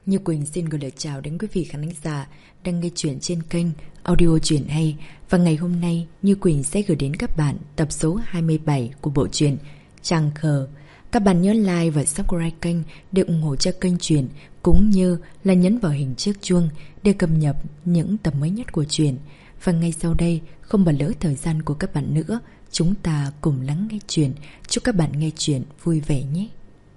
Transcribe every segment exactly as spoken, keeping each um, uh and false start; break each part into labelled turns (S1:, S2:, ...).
S1: Như Quỳnh xin gửi lời chào đến quý vị khán giả đang nghe chuyện trên kênh Audio Truyện Hay. Và ngày hôm nay, Như Quỳnh sẽ gửi đến các bạn tập số hai mươi bảy của bộ truyện Trăng Khờ. Các bạn nhớ like và subscribe kênh để ủng hộ cho kênh truyện, cũng như là nhấn vào hình chiếc chuông để cập nhật những tập mới nhất của truyện. Và ngay sau đây, không bỏ lỡ thời gian của các bạn nữa, chúng ta cùng lắng nghe truyện. Chúc các bạn nghe truyện vui vẻ nhé.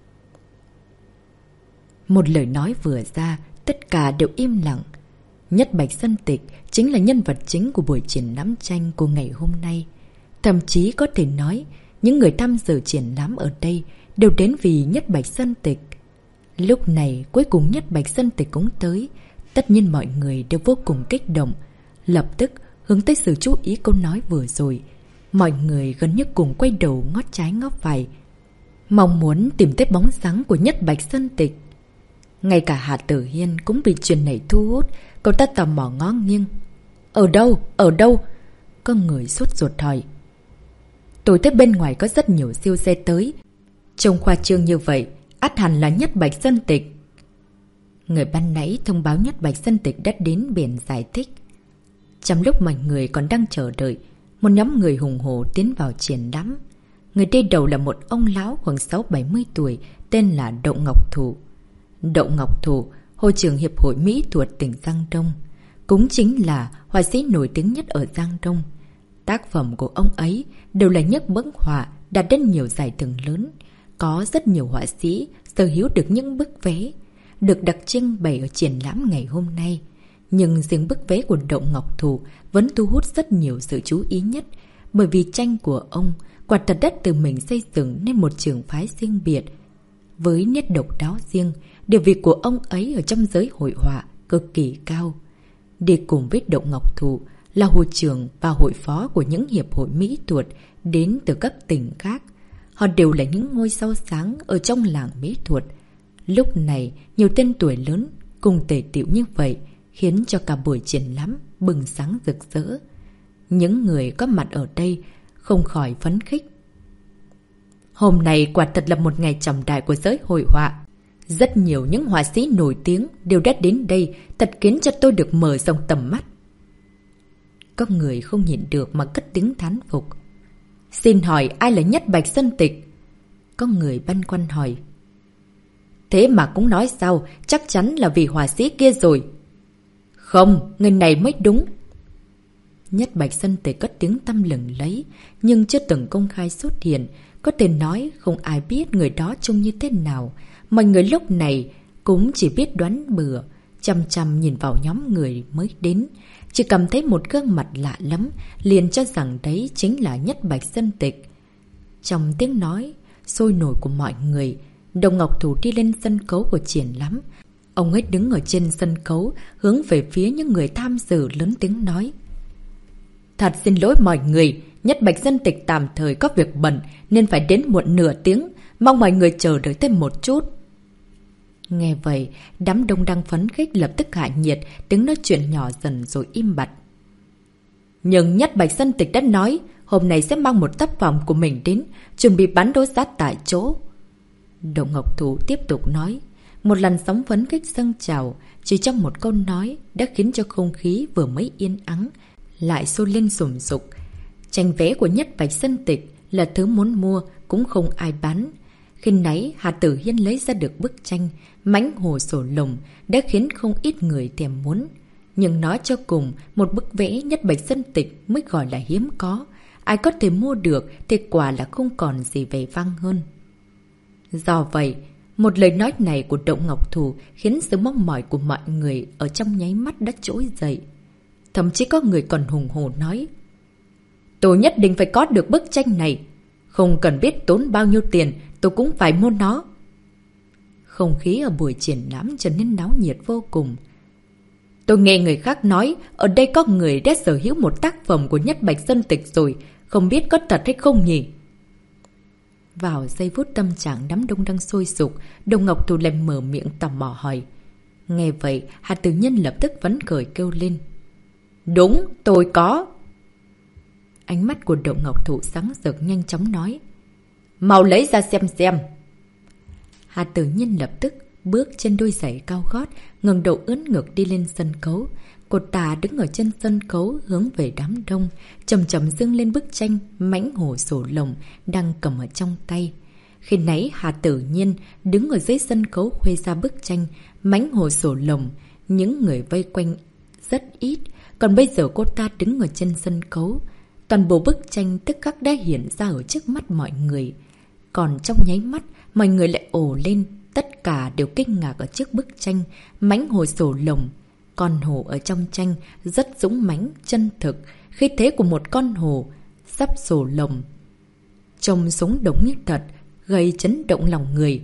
S1: Một lời nói vừa ra, tất cả đều im lặng. Nhất Bạch Sơn Tịch chính là nhân vật chính của buổi triển lãm tranh của ngày hôm nay. Thậm chí có thể nói, những người tham dự triển lãm ở đây đều đến vì Nhất Bạch Sơn Tịch. Lúc này, cuối cùng Nhất Bạch Sơn Tịch cũng tới. Tất nhiên mọi người đều vô cùng kích động. Lập tức hướng tới sự chú ý câu nói vừa rồi. Mọi người gần như cùng quay đầu ngót trái ngót phải, mong muốn tìm thấy bóng dáng của Nhất Bạch Sơn Tịch. Ngay cả Hạ Tử Hiên cũng bị chuyện này thu hút. Cậu ta tò mò ngó nghiêng. Ở đâu? Ở đâu? Có người sốt ruột hỏi. Tôi thấy bên ngoài có rất nhiều siêu xe tới. Trông khoa trương như vậy, ắt hẳn là Nhất Bạch Sơn Tịch. Người ban nãy thông báo Nhất Bạch Sơn Tịch đã đến biển giải thích. Trong lúc mọi người còn đang chờ đợi, một nhóm người hùng hổ tiến vào triển lãm. Người đi đầu là một ông lão khoảng sáu bảy mươi tuổi, tên là Đậu Ngọc Thụ. Đậu Ngọc Thụ, hội trưởng Hiệp hội Mỹ thuật tỉnh Giang Đông, cũng chính là họa sĩ nổi tiếng nhất ở Giang Đông. Tác phẩm của ông ấy đều là những bức họa đạt đến nhiều giải thưởng lớn. Có rất nhiều họa sĩ sở hữu được những bức vé được đặc trưng bày ở triển lãm ngày hôm nay. Nhưng riêng bức vé của Đậu Ngọc Thụ vẫn thu hút rất nhiều sự chú ý nhất, bởi vì tranh của ông quả thật đất từ mình xây dựng nên một trường phái riêng biệt, với nét độc đáo riêng. Địa vị của ông ấy ở trong giới hội họa cực kỳ cao. Đi cùng với Đậu Ngọc Thụ là hội trưởng và hội phó của những hiệp hội mỹ thuật đến từ các tỉnh khác. Họ đều là những ngôi sao sáng ở trong làng mỹ thuật. Lúc này, nhiều tên tuổi lớn cùng tề tựu như vậy khiến cho cả buổi triển lãm bừng sáng rực rỡ. Những người có mặt ở đây không khỏi phấn khích. Hôm nay quả thật là một ngày trọng đại của giới hội họa. Rất nhiều những họa sĩ nổi tiếng đều đã đến đây, thật khiến cho tôi được mở rộng tầm mắt. Có người không nhịn được mà cất tiếng thán phục. Xin hỏi ai là Nhất Bạch Sơn Tịch? Có người băn khoăn hỏi. Thế mà cũng nói sao, chắc chắn là vì họa sĩ kia rồi. Không, người này mới đúng. Nhất Bạch Sơn Tịch cất tiếng tăm lừng lấy, nhưng chưa từng công khai xuất hiện. Có thể nói không ai biết người đó trông như thế nào. Mọi người lúc này cũng chỉ biết đoán bừa, chăm chăm nhìn vào nhóm người mới đến. Chỉ cảm thấy một gương mặt lạ lắm, liền cho rằng đấy chính là Nhất Bạch Sơn Tịch. Trong tiếng nói sôi nổi của mọi người, Đậu Ngọc Thụ đi lên sân khấu của triển lãm. Ông ấy đứng ở trên sân khấu, hướng về phía những người tham dự lớn tiếng nói. Thật xin lỗi mọi người, Nhất Bạch Sơn Tịch tạm thời có việc bận nên phải đến muộn nửa tiếng. Mong mọi người chờ đợi thêm một chút. Nghe vậy, đám đông đang phấn khích lập tức hạ nhiệt, tiếng nói chuyện nhỏ dần rồi im bặt. Nhưng Nhất Bạch Sơn Tịch đã nói, hôm nay sẽ mang một tác phẩm của mình đến, chuẩn bị bán đấu giá tại chỗ. Đậu Ngọc Thụ tiếp tục nói. Một làn sóng phấn khích dâng trào, chỉ trong một câu nói đã khiến cho không khí vừa mới yên ắng lại sôi lên sùng sục. Tranh vé của Nhất Bạch Sơn Tịch là thứ muốn mua cũng không ai bán. Khi nãy Hà Tử Hiên lấy ra được bức tranh Mãnh Hồ Sổ Lồng đã khiến không ít người thèm muốn. Nhưng nói cho cùng, một bức vẽ Nhất Bạch Sơn Tịch mới gọi là hiếm có. Ai có thể mua được thì quả là không còn gì vẻ vang hơn. Do vậy, một lời nói này của Đậu Ngọc Thụ khiến sự mong mỏi của mọi người ở trong nháy mắt đã trỗi dậy. Thậm chí có người còn hùng hổ nói. Tôi nhất định phải có được bức tranh này. Không cần biết tốn bao nhiêu tiền, tôi cũng phải mua nó. Không khí ở buổi triển lãm trở nên náo nhiệt vô cùng. Tôi nghe người khác nói, ở đây có người đã sở hữu một tác phẩm của Nhất Bạch Sơn Tịch rồi, không biết có thật hay không nhỉ? Vào giây phút tâm trạng đám đông đang sôi sục, Đậu Ngọc Thụ lại mở miệng tò mò hỏi. Nghe vậy, Hà Tử Nhân lập tức phấn khởi kêu lên. Đúng, tôi có. Ánh mắt của Đậu Ngọc Thụ sáng rực nhanh chóng nói. Mau lấy ra xem xem. Hà Tử Nhân lập tức bước trên đôi giày cao gót, ngẩng đầu ưỡn ngực đi lên sân khấu. Cô ta đứng ở trên sân khấu hướng về đám đông, chậm chậm dâng lên bức tranh Mãnh Hổ Sổ Lồng đang cầm ở trong tay. Khi nãy Hà Tử Nhiên đứng ở dưới sân khấu khuê ra bức tranh Mãnh Hổ Sổ Lồng, những người vây quanh rất ít, còn bây giờ cô ta đứng ở trên sân khấu. Toàn bộ bức tranh tức khắc đã hiện ra ở trước mắt mọi người. Còn trong nháy mắt, mọi người lại ồ lên, tất cả đều kinh ngạc ở trước bức tranh Mãnh Hổ Sổ Lồng. Con hổ ở trong tranh rất dũng mãnh, chân thực, khí thế của một con hổ sắp sổ lồng. Trông sống động như thật, gây chấn động lòng người.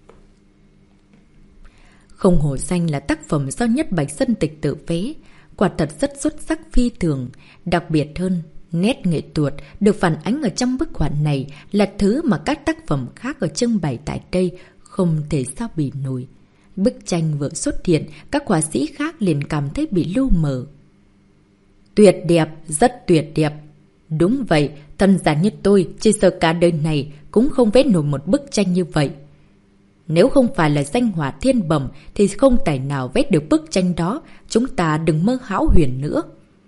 S1: Không Hổ Danh là tác phẩm do Nhất Bạch Sơn Tịch tự vẽ, quả thật rất xuất sắc phi thường. Đặc biệt hơn, nét nghệ thuật được phản ánh ở trong bức họa này là thứ mà các tác phẩm khác ở trưng bày tại đây không thể sao bì nổi. Bức tranh vừa xuất hiện, các họa sĩ khác liền cảm thấy bị lu mờ. Tuyệt đẹp, rất tuyệt đẹp. Đúng vậy, thân giả như tôi, chỉ sợ cả đời này cũng không vẽ nổi một bức tranh như vậy. Nếu không phải là danh họa thiên bẩm thì không tài nào vẽ được bức tranh đó, chúng ta đừng mơ hão huyền nữa.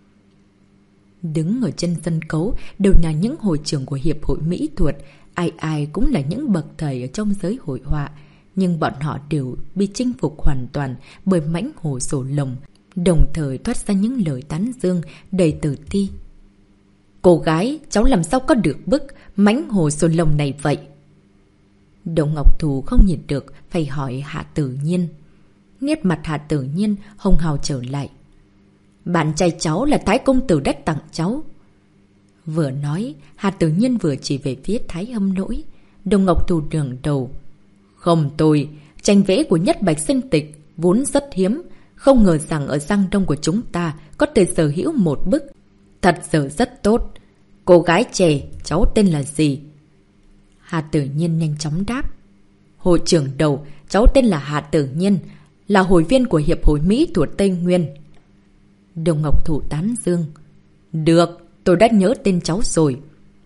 S1: Đứng ở trên sân khấu đều là những hội trưởng của Hiệp hội Mỹ thuật, ai ai cũng là những bậc thầy ở trong giới hội họa. Nhưng bọn họ đều bị chinh phục hoàn toàn bởi Mãnh Hổ Sổ Lồng, đồng thời thoát ra những lời tán dương đầy tự ti. Cô gái, cháu làm sao có được bức Mãnh Hổ Sổ Lồng này vậy? Đồng Ngọc Thù không nhìn được, phải hỏi Hạ Tử Nhiên. Nét mặt Hạ Tử Nhiên hồng hào trở lại. Bạn trai cháu là Thái Công Tử đã tặng cháu. Vừa nói, Hạ Tử Nhiên vừa chỉ về phía Thái Hâm Lỗi. Đồng Ngọc Thù ngẩng đầu. Không tôi, tranh vẽ của Nhất Bạch Sơn Tịch vốn rất hiếm, không ngờ rằng ở Giang Đông của chúng ta có thể sở hữu một bức. Thật sự rất tốt. Cô gái trẻ, cháu tên là gì? Hà Tử Nhiên nhanh chóng đáp. Hội trưởng đầu, cháu tên là Hà Tử Nhiên, là hội viên của Hiệp hội Mỹ thuật Tây Nguyên. Đồng Ngọc Thụ tán dương. Được, tôi đã nhớ tên cháu rồi.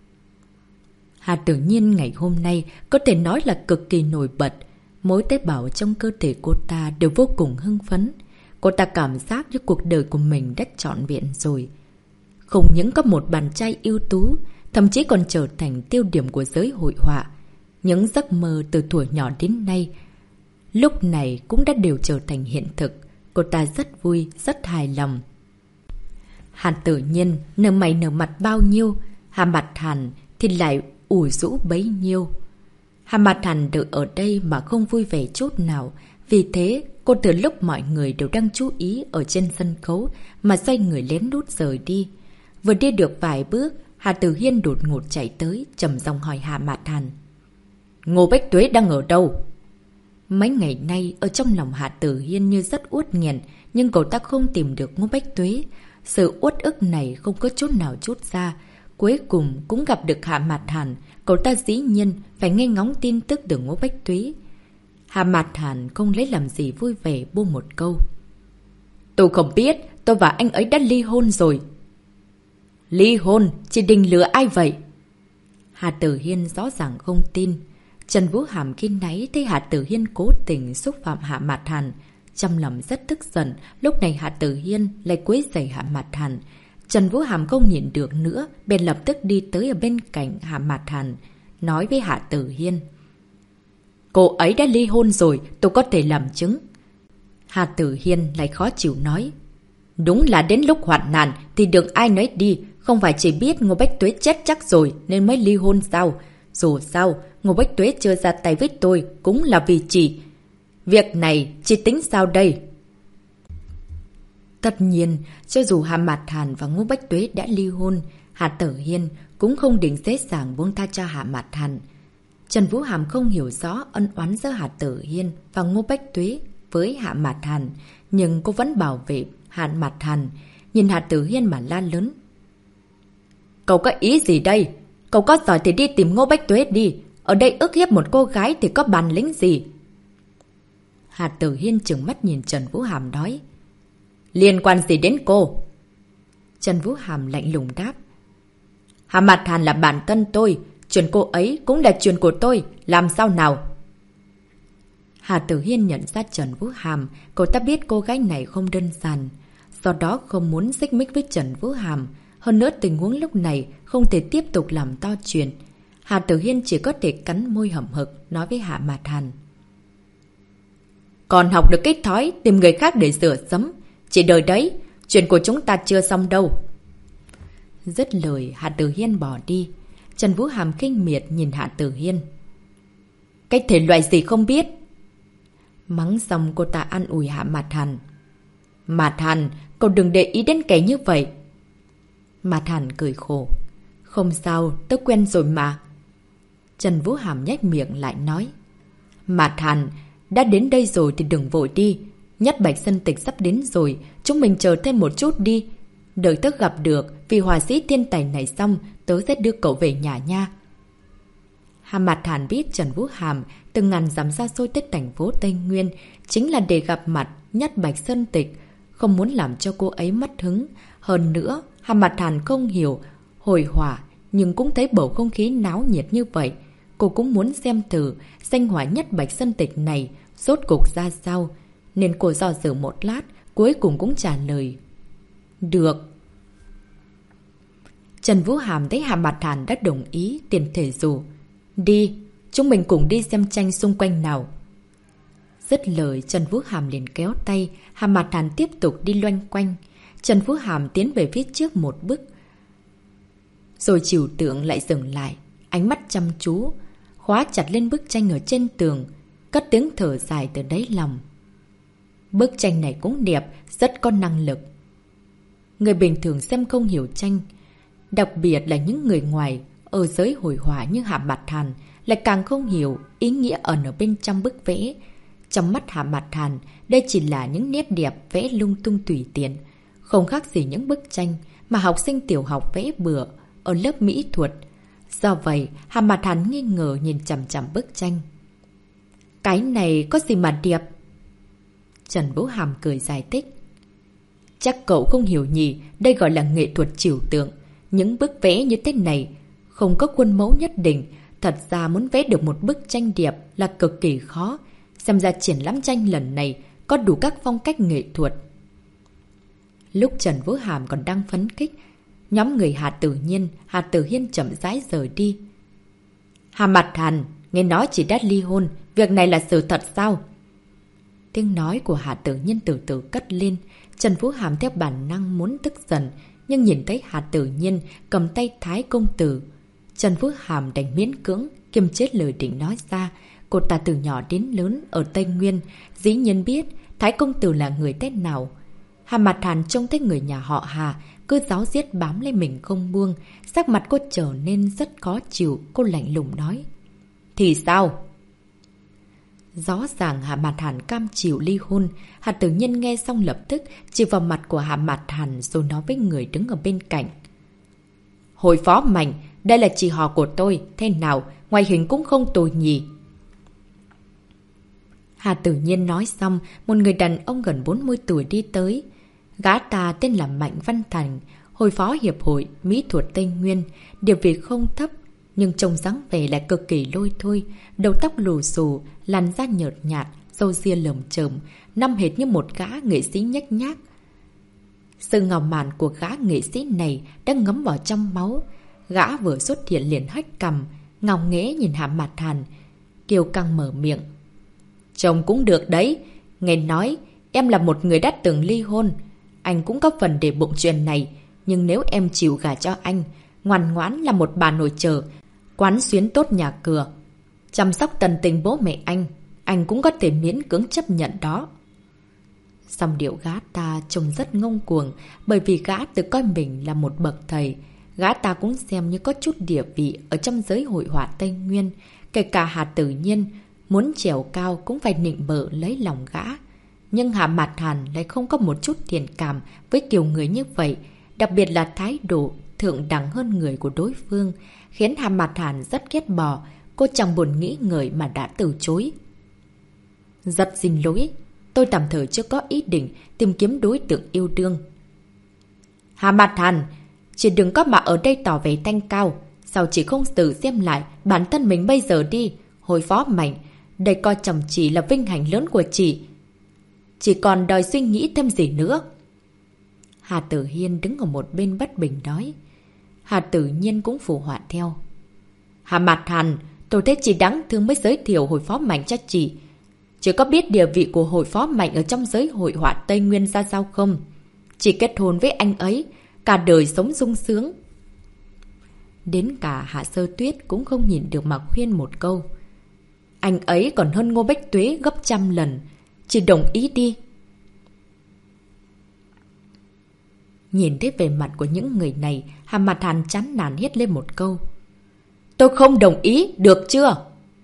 S1: Hà Tử Nhiên ngày hôm nay có thể nói là cực kỳ nổi bật. Mỗi tế bào trong cơ thể cô ta đều vô cùng hưng phấn. Cô ta cảm giác như cuộc đời của mình đã trọn vẹn rồi. Không những có một bạn trai ưu tú, thậm chí còn trở thành tiêu điểm của giới hội họa. Những giấc mơ từ tuổi nhỏ đến nay, lúc này cũng đã đều trở thành hiện thực. Cô ta rất vui, rất hài lòng. Hàn Tử Nhiên nở mày nở mặt bao nhiêu, Hà Mặt Hàn thì lại ủ rũ bấy nhiêu. Hà Mặt Hàn được ở đây mà không vui vẻ chút nào. Vì thế, cô từ lúc mọi người đều đang chú ý ở trên sân khấu mà xoay người lén lút rời đi. Vừa đi được vài bước, Hà Tử Hiên đột ngột chạy tới, trầm giọng hỏi Hà Mạt Hàn. Ngô Bách Tuế đang ở đâu? Mấy ngày nay, ở trong lòng Hà Tử Hiên như rất uất nghẹn, nhưng cậu ta không tìm được Ngô Bách Tuế. Sự uất ức này không có chút nào chút ra. Cuối cùng cũng gặp được Hà Mạt Hàn, cậu ta dĩ nhiên phải nghe ngóng tin tức từ Ngô Bách Tuế. Hà Mạt Hàn không lấy làm gì vui vẻ buông một câu. Tôi không biết, tôi và anh ấy đã ly hôn rồi. Ly hôn? Chị định lừa ai vậy? Hà Tử Hiên rõ ràng không tin. Trần Vũ Hàm khi nãy thấy Hà Tử Hiên cố tình xúc phạm Hạ Mạt Hàn, trong lòng rất tức giận. Lúc này Hà Tử Hiên lại quấy rầy Hạ Mạt Hàn. Trần Vũ Hàm không nhịn được nữa, bèn lập tức đi tới ở bên cạnh Hạ Mạt Hàn, nói với Hạ Tử Hiên. Cô ấy đã ly hôn rồi, tôi có thể làm chứng. Hà Tử Hiên lại khó chịu nói. Đúng là đến lúc hoạn nạn thì được ai nấy đi, không phải chỉ biết Ngô Bách Tuế chết chắc rồi nên mới ly hôn sao? Dù sao, Ngô Bách Tuế chưa ra tay với tôi cũng là vì chị. Việc này chị tính sao đây? Tất nhiên, cho dù Hà Mạt Hàn và Ngô Bách Tuế đã ly hôn, Hà Tử Hiên cũng không định dễ dàng buông tha cho Hà Mạt Hàn. Trần Vũ Hàm không hiểu rõ ân oán giữa Hà Tử Hiên và Ngô Bách Tuế với Hạ Mạt Hàn, nhưng cô vẫn bảo vệ Hạ Mạt Hàn, nhìn Hà Tử Hiên mà la lớn. Cậu có ý gì đây? Cậu có giỏi thì đi tìm Ngô Bách Tuế đi, ở đây ức hiếp một cô gái thì có bản lĩnh gì? Hà Tử Hiên trừng mắt nhìn Trần Vũ Hàm nói. Liên quan gì đến cô? Trần Vũ Hàm lạnh lùng đáp. Hà Mạt Hàn là bản thân tôi, chuyện cô ấy cũng là chuyện của tôi, làm sao nào? Hà Tử Hiên nhận ra Trần Vũ Hàm, cậu ta biết cô gái này không đơn giản. Do đó không muốn xích mích với Trần Vũ Hàm. Hơn nữa tình huống lúc này không thể tiếp tục làm to chuyện. Hà Tử Hiên chỉ có thể cắn môi hậm hực nói với Hạ Mạt Hàn. Còn học được cái thói tìm người khác để rửa sấm. Chỉ đời đấy, chuyện của chúng ta chưa xong đâu. Dứt lời, Hạ Tử Hiên bỏ đi. Trần Vũ Hàm khinh miệt nhìn Hạ Tử Hiên. Cái thể loại gì không biết. Mắng xong cô ta an ủi Hạ Mạt Hàn. Mạt Hàn, cậu đừng để ý đến kẻ như vậy. Mạt Hàn cười khổ. Không sao, tớ quen rồi mà. Trần Vũ Hàm nhếch miệng lại nói. Mạt Hàn, đã đến đây rồi thì đừng vội đi. Nhất Bạch Sơn Tịch sắp đến rồi, chúng mình chờ thêm một chút đi. Đợi tớ gặp được vì họa sĩ thiên tài này xong, tớ sẽ đưa cậu về nhà nha. Hạ Mạt Hàn biết Trần Vũ Hàm từng ngàn dặm xa xôi tới thành phố Tây Nguyên chính là để gặp mặt Nhất Bạch Sơn Tịch, không muốn làm cho cô ấy mất hứng. Hơn nữa, Hạ Mạt Hàn không hiểu hồi hỏa, nhưng cũng thấy bầu không khí náo nhiệt như vậy. Cô cũng muốn xem thử danh họa Nhất Bạch Sơn Tịch này rốt cục ra sao, nên cô dò dự một lát, cuối cùng cũng trả lời. Được. Trần Vũ Hàm thấy Hạ Mạt Hàn đã đồng ý, tiền thể rủ. Đi, chúng mình cùng đi xem tranh xung quanh nào. Dứt lời, Trần Vũ Hàm liền kéo tay, Hạ Mạt Hàn tiếp tục đi loanh quanh. Trần Vũ Hàm tiến về phía trước một bước, rồi trừu tượng lại dừng lại, ánh mắt chăm chú, khóa chặt lên bức tranh ở trên tường, cất tiếng thở dài từ đáy lòng. Bức tranh này cũng đẹp, rất có năng lực. Người bình thường xem không hiểu tranh, đặc biệt là những người ngoài ở giới hội họa như Hạ Mạt Hàn lại càng không hiểu ý nghĩa ẩn ở bên trong bức vẽ. Trong mắt Hạ Mạt Hàn, đây chỉ là những nét đẹp vẽ lung tung tùy tiện, không khác gì những bức tranh mà học sinh tiểu học vẽ bừa ở lớp mỹ thuật. Do vậy, Hạ Mạt Hàn nghi ngờ nhìn chằm chằm bức tranh. Cái này có gì mà đẹp? Trần Vũ Hàm cười giải thích. Chắc cậu không hiểu nhỉ, đây gọi là nghệ thuật trừu tượng. Những bức vẽ như thế này không có khuôn mẫu nhất định. Thật ra muốn vẽ được một bức tranh đẹp là cực kỳ khó. Xem ra triển lãm tranh lần này có đủ các phong cách nghệ thuật. Lúc Trần Vũ Hàm còn đang phấn khích, nhóm người Hạ Tử Nhiên, Hạ Tử Hiên chậm rãi rời đi. Hạ Mạt Hàn, nghe nói chị đã ly hôn, việc này là sự thật sao? Tiếng nói của Hạ Tử Nhiên từ từ cất lên. Trần Vũ Hàm theo bản năng muốn tức giận, nhưng nhìn thấy Hạ Tử Nhiên cầm tay Thái công tử, Trần Vũ Hàm đành miễn cưỡng kiềm chế lời định nói ra. Cô ta từ nhỏ đến lớn ở Tây Nguyên, dĩ nhiên biết Thái công tử là người thế nào. Hạ Mạt Hàn trông thấy người nhà họ Hà cứ giáo giết bám lấy mình không buông, sắc mặt cô trở nên rất khó chịu. Cô lạnh lùng nói. Thì sao? Rõ ràng Hạ Mạt Hàn cam chịu ly hôn. Hạ Tử Nhiên nghe xong lập tức chỉ vào mặt của Hạ Mạt Hàn rồi nói với người đứng ở bên cạnh. Hồi Phó Mạnh, đây là chị họ của tôi, thế nào, ngoại hình cũng không tồi nhỉ. Hạ Tử Nhiên nói xong, một người đàn ông gần bốn mươi tuổi đi tới. Gã ta tên là Mạnh Văn Thành, hồi phó hiệp hội mỹ thuật Tây Nguyên, địa vị không thấp, nhưng trông dáng vẻ lại cực kỳ lôi thôi, đầu tóc lù xù, làn da nhợt nhạt, râu ria lởm chởm, năm hệt như một gã nghệ sĩ nhếch nhác. Sự ngạo mạn của gã nghệ sĩ này đã ngấm vào trong máu. Gã vừa xuất hiện liền hách cằm, ngạo nghễ nhìn Hạ Mạt Hàn, kiêu căng mở miệng. Chồng cũng được đấy, nghe nói em là một người đã từng ly hôn. Anh cũng có phần để bụng chuyện này, nhưng nếu em chịu gả cho anh, ngoan ngoãn là một bà nội trợ, quán xuyến tốt nhà cửa, chăm sóc tận tình bố mẹ anh, anh cũng có thể miễn cưỡng chấp nhận đó. Song điệu gã ta trông rất ngông cuồng, bởi vì gã tự coi mình là một bậc thầy. Gã ta cũng xem như có chút địa vị ở trong giới hội họa Tây Nguyên. Kể cả Hạ Tử Nhiên muốn trèo cao cũng phải nịnh bợ lấy lòng gã. Nhưng Hạ Mạt Hàn lại không có một chút thiện cảm với kiểu người như vậy, đặc biệt là thái độ thượng đẳng hơn người của đối phương, khiến Hạ Mạt Hàn rất ghét bỏ. Cô chẳng buồn nghĩ ngợi mà đã từ chối. Rất xin lỗi, tôi tạm thời chưa có ý định tìm kiếm đối tượng yêu đương. Hạ Mạt Hàn, chị đừng có mà ở đây tỏ vẻ thanh cao. Sao chị không tự xem lại bản thân mình bây giờ đi? Hồi Phó Mạnh, Đây coi chồng chị là vinh hạnh lớn của chị. Chỉ còn đòi suy nghĩ thêm gì nữa. Hà Tử Hiên đứng ở một bên bất bình nói. Hà Tử Nhiên cũng phụ họa theo. Hà Mạt Hàn, tôi thấy chị đáng thương mới giới thiệu hội phó mạnh cho chị. Chị có biết địa vị của hội phó mạnh ở trong giới hội họa Tây Nguyên ra sao không? Chị kết hôn với anh ấy, cả đời sống sung sướng. Đến cả Hạ Sơ Tuyết cũng không nhìn được mà khuyên một câu. Anh ấy còn hơn Ngô Bách Tuế gấp trăm lần. Chị đồng ý đi. Nhìn thấy vẻ mặt của những người này, Hà Mạt Hàn chán nản hét lên một câu. Tôi không đồng ý, được chưa?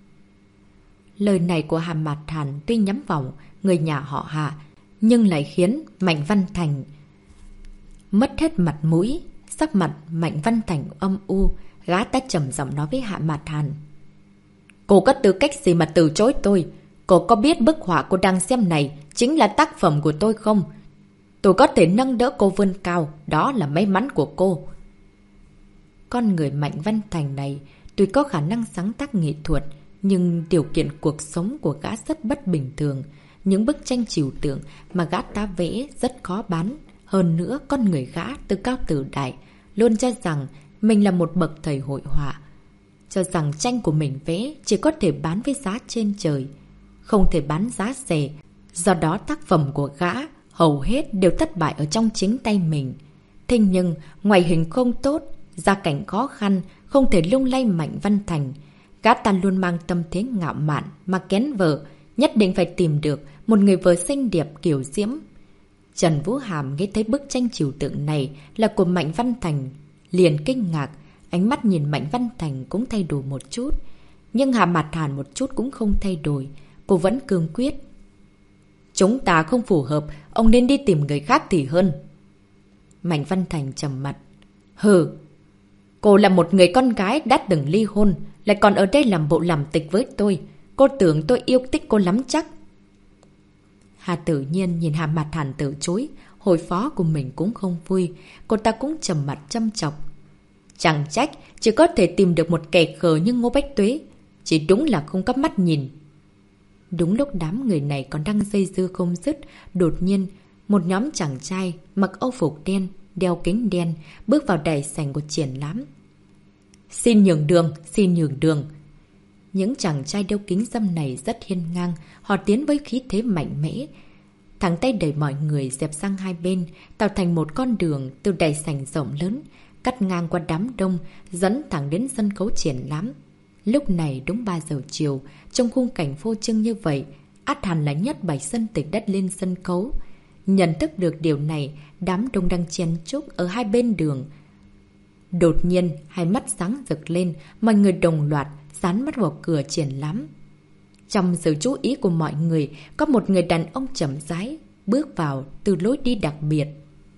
S1: Lời này của Hà Mạt Hàn tuy nhắm vào người nhà họ Hà, nhưng lại khiến Mạnh Văn Thành mất hết mặt mũi. Sắc mặt Mạnh Văn Thành âm u, gã ta trầm giọng nói với Hạ Mạt Hàn. Cô có tư cách gì mà từ chối tôi? Cô có biết bức họa cô đang xem này chính là tác phẩm của tôi không? Tôi có thể nâng đỡ cô vươn cao, đó là may mắn của cô. Con người Mạnh Văn Thành này tuy có khả năng sáng tác nghệ thuật, nhưng điều kiện cuộc sống của gã rất bất bình thường. Những bức tranh trừu tượng mà gã ta vẽ rất khó bán. Hơn nữa, con người gã từ cao từ đại luôn cho rằng mình là một bậc thầy hội họa, cho rằng tranh của mình vẽ chỉ có thể bán với giá trên trời, không thể bán giá rẻ. Do đó tác phẩm của gã hầu hết đều thất bại ở trong chính tay mình. Thế nhưng ngoại hình không tốt, gia cảnh khó khăn, không thể lung lay Mạnh Văn Thành. Gã ta luôn mang tâm thế ngạo mạn mà kén vợ, nhất định phải tìm được một người vợ xinh đẹp kiểu diễm. Trần Vũ Hàm nghe thấy bức tranh trừu tượng này là của Mạnh Văn Thành, liền kinh ngạc, ánh mắt nhìn Mạnh Văn Thành cũng thay đổi một chút. Nhưng Hà Mạt Hàn một chút cũng không thay đổi, cô vẫn cương quyết. Chúng ta không phù hợp, ông nên đi tìm người khác thì hơn. Mạnh Văn Thành trầm mặt. Hừ, cô là một người con gái đã từng ly hôn, lại còn ở đây làm bộ làm tịch với tôi. Cô tưởng tôi yêu thích cô lắm chắc. Hà Tử Nhiên nhìn Hà Mạt Hàn từ chối, hội phó của mình cũng không vui, cô ta cũng trầm mặt chăm chọc. Chẳng trách, chỉ có thể tìm được một kẻ khờ như Ngô Bách Tuế, chỉ đúng là không có mắt nhìn. Đúng lúc đám người này còn đang dây dưa không dứt, đột nhiên, một nhóm chàng trai mặc âu phục đen, đeo kính đen, bước vào đại sảnh của triển lãm. Xin nhường đường, xin nhường đường. Những chàng trai đeo kính râm này rất hiên ngang, họ tiến với khí thế mạnh mẽ. Thẳng tay đẩy mọi người dẹp sang hai bên, tạo thành một con đường từ đại sảnh rộng lớn, cắt ngang qua đám đông, dẫn thẳng đến sân khấu triển lãm. Lúc này đúng ba giờ chiều, trong khung cảnh phô trương như vậy, ắt hẳn là Nhất Bạch Sơn Tịch đất lên sân khấu. Nhận thức được điều này, đám đông đang chen chúc ở hai bên đường. Đột nhiên, hai mắt sáng rực lên, mọi người đồng loạt dán mắt vào cửa triển lãm. Trong sự chú ý của mọi người, có một người đàn ông chậm rãi bước vào từ lối đi đặc biệt.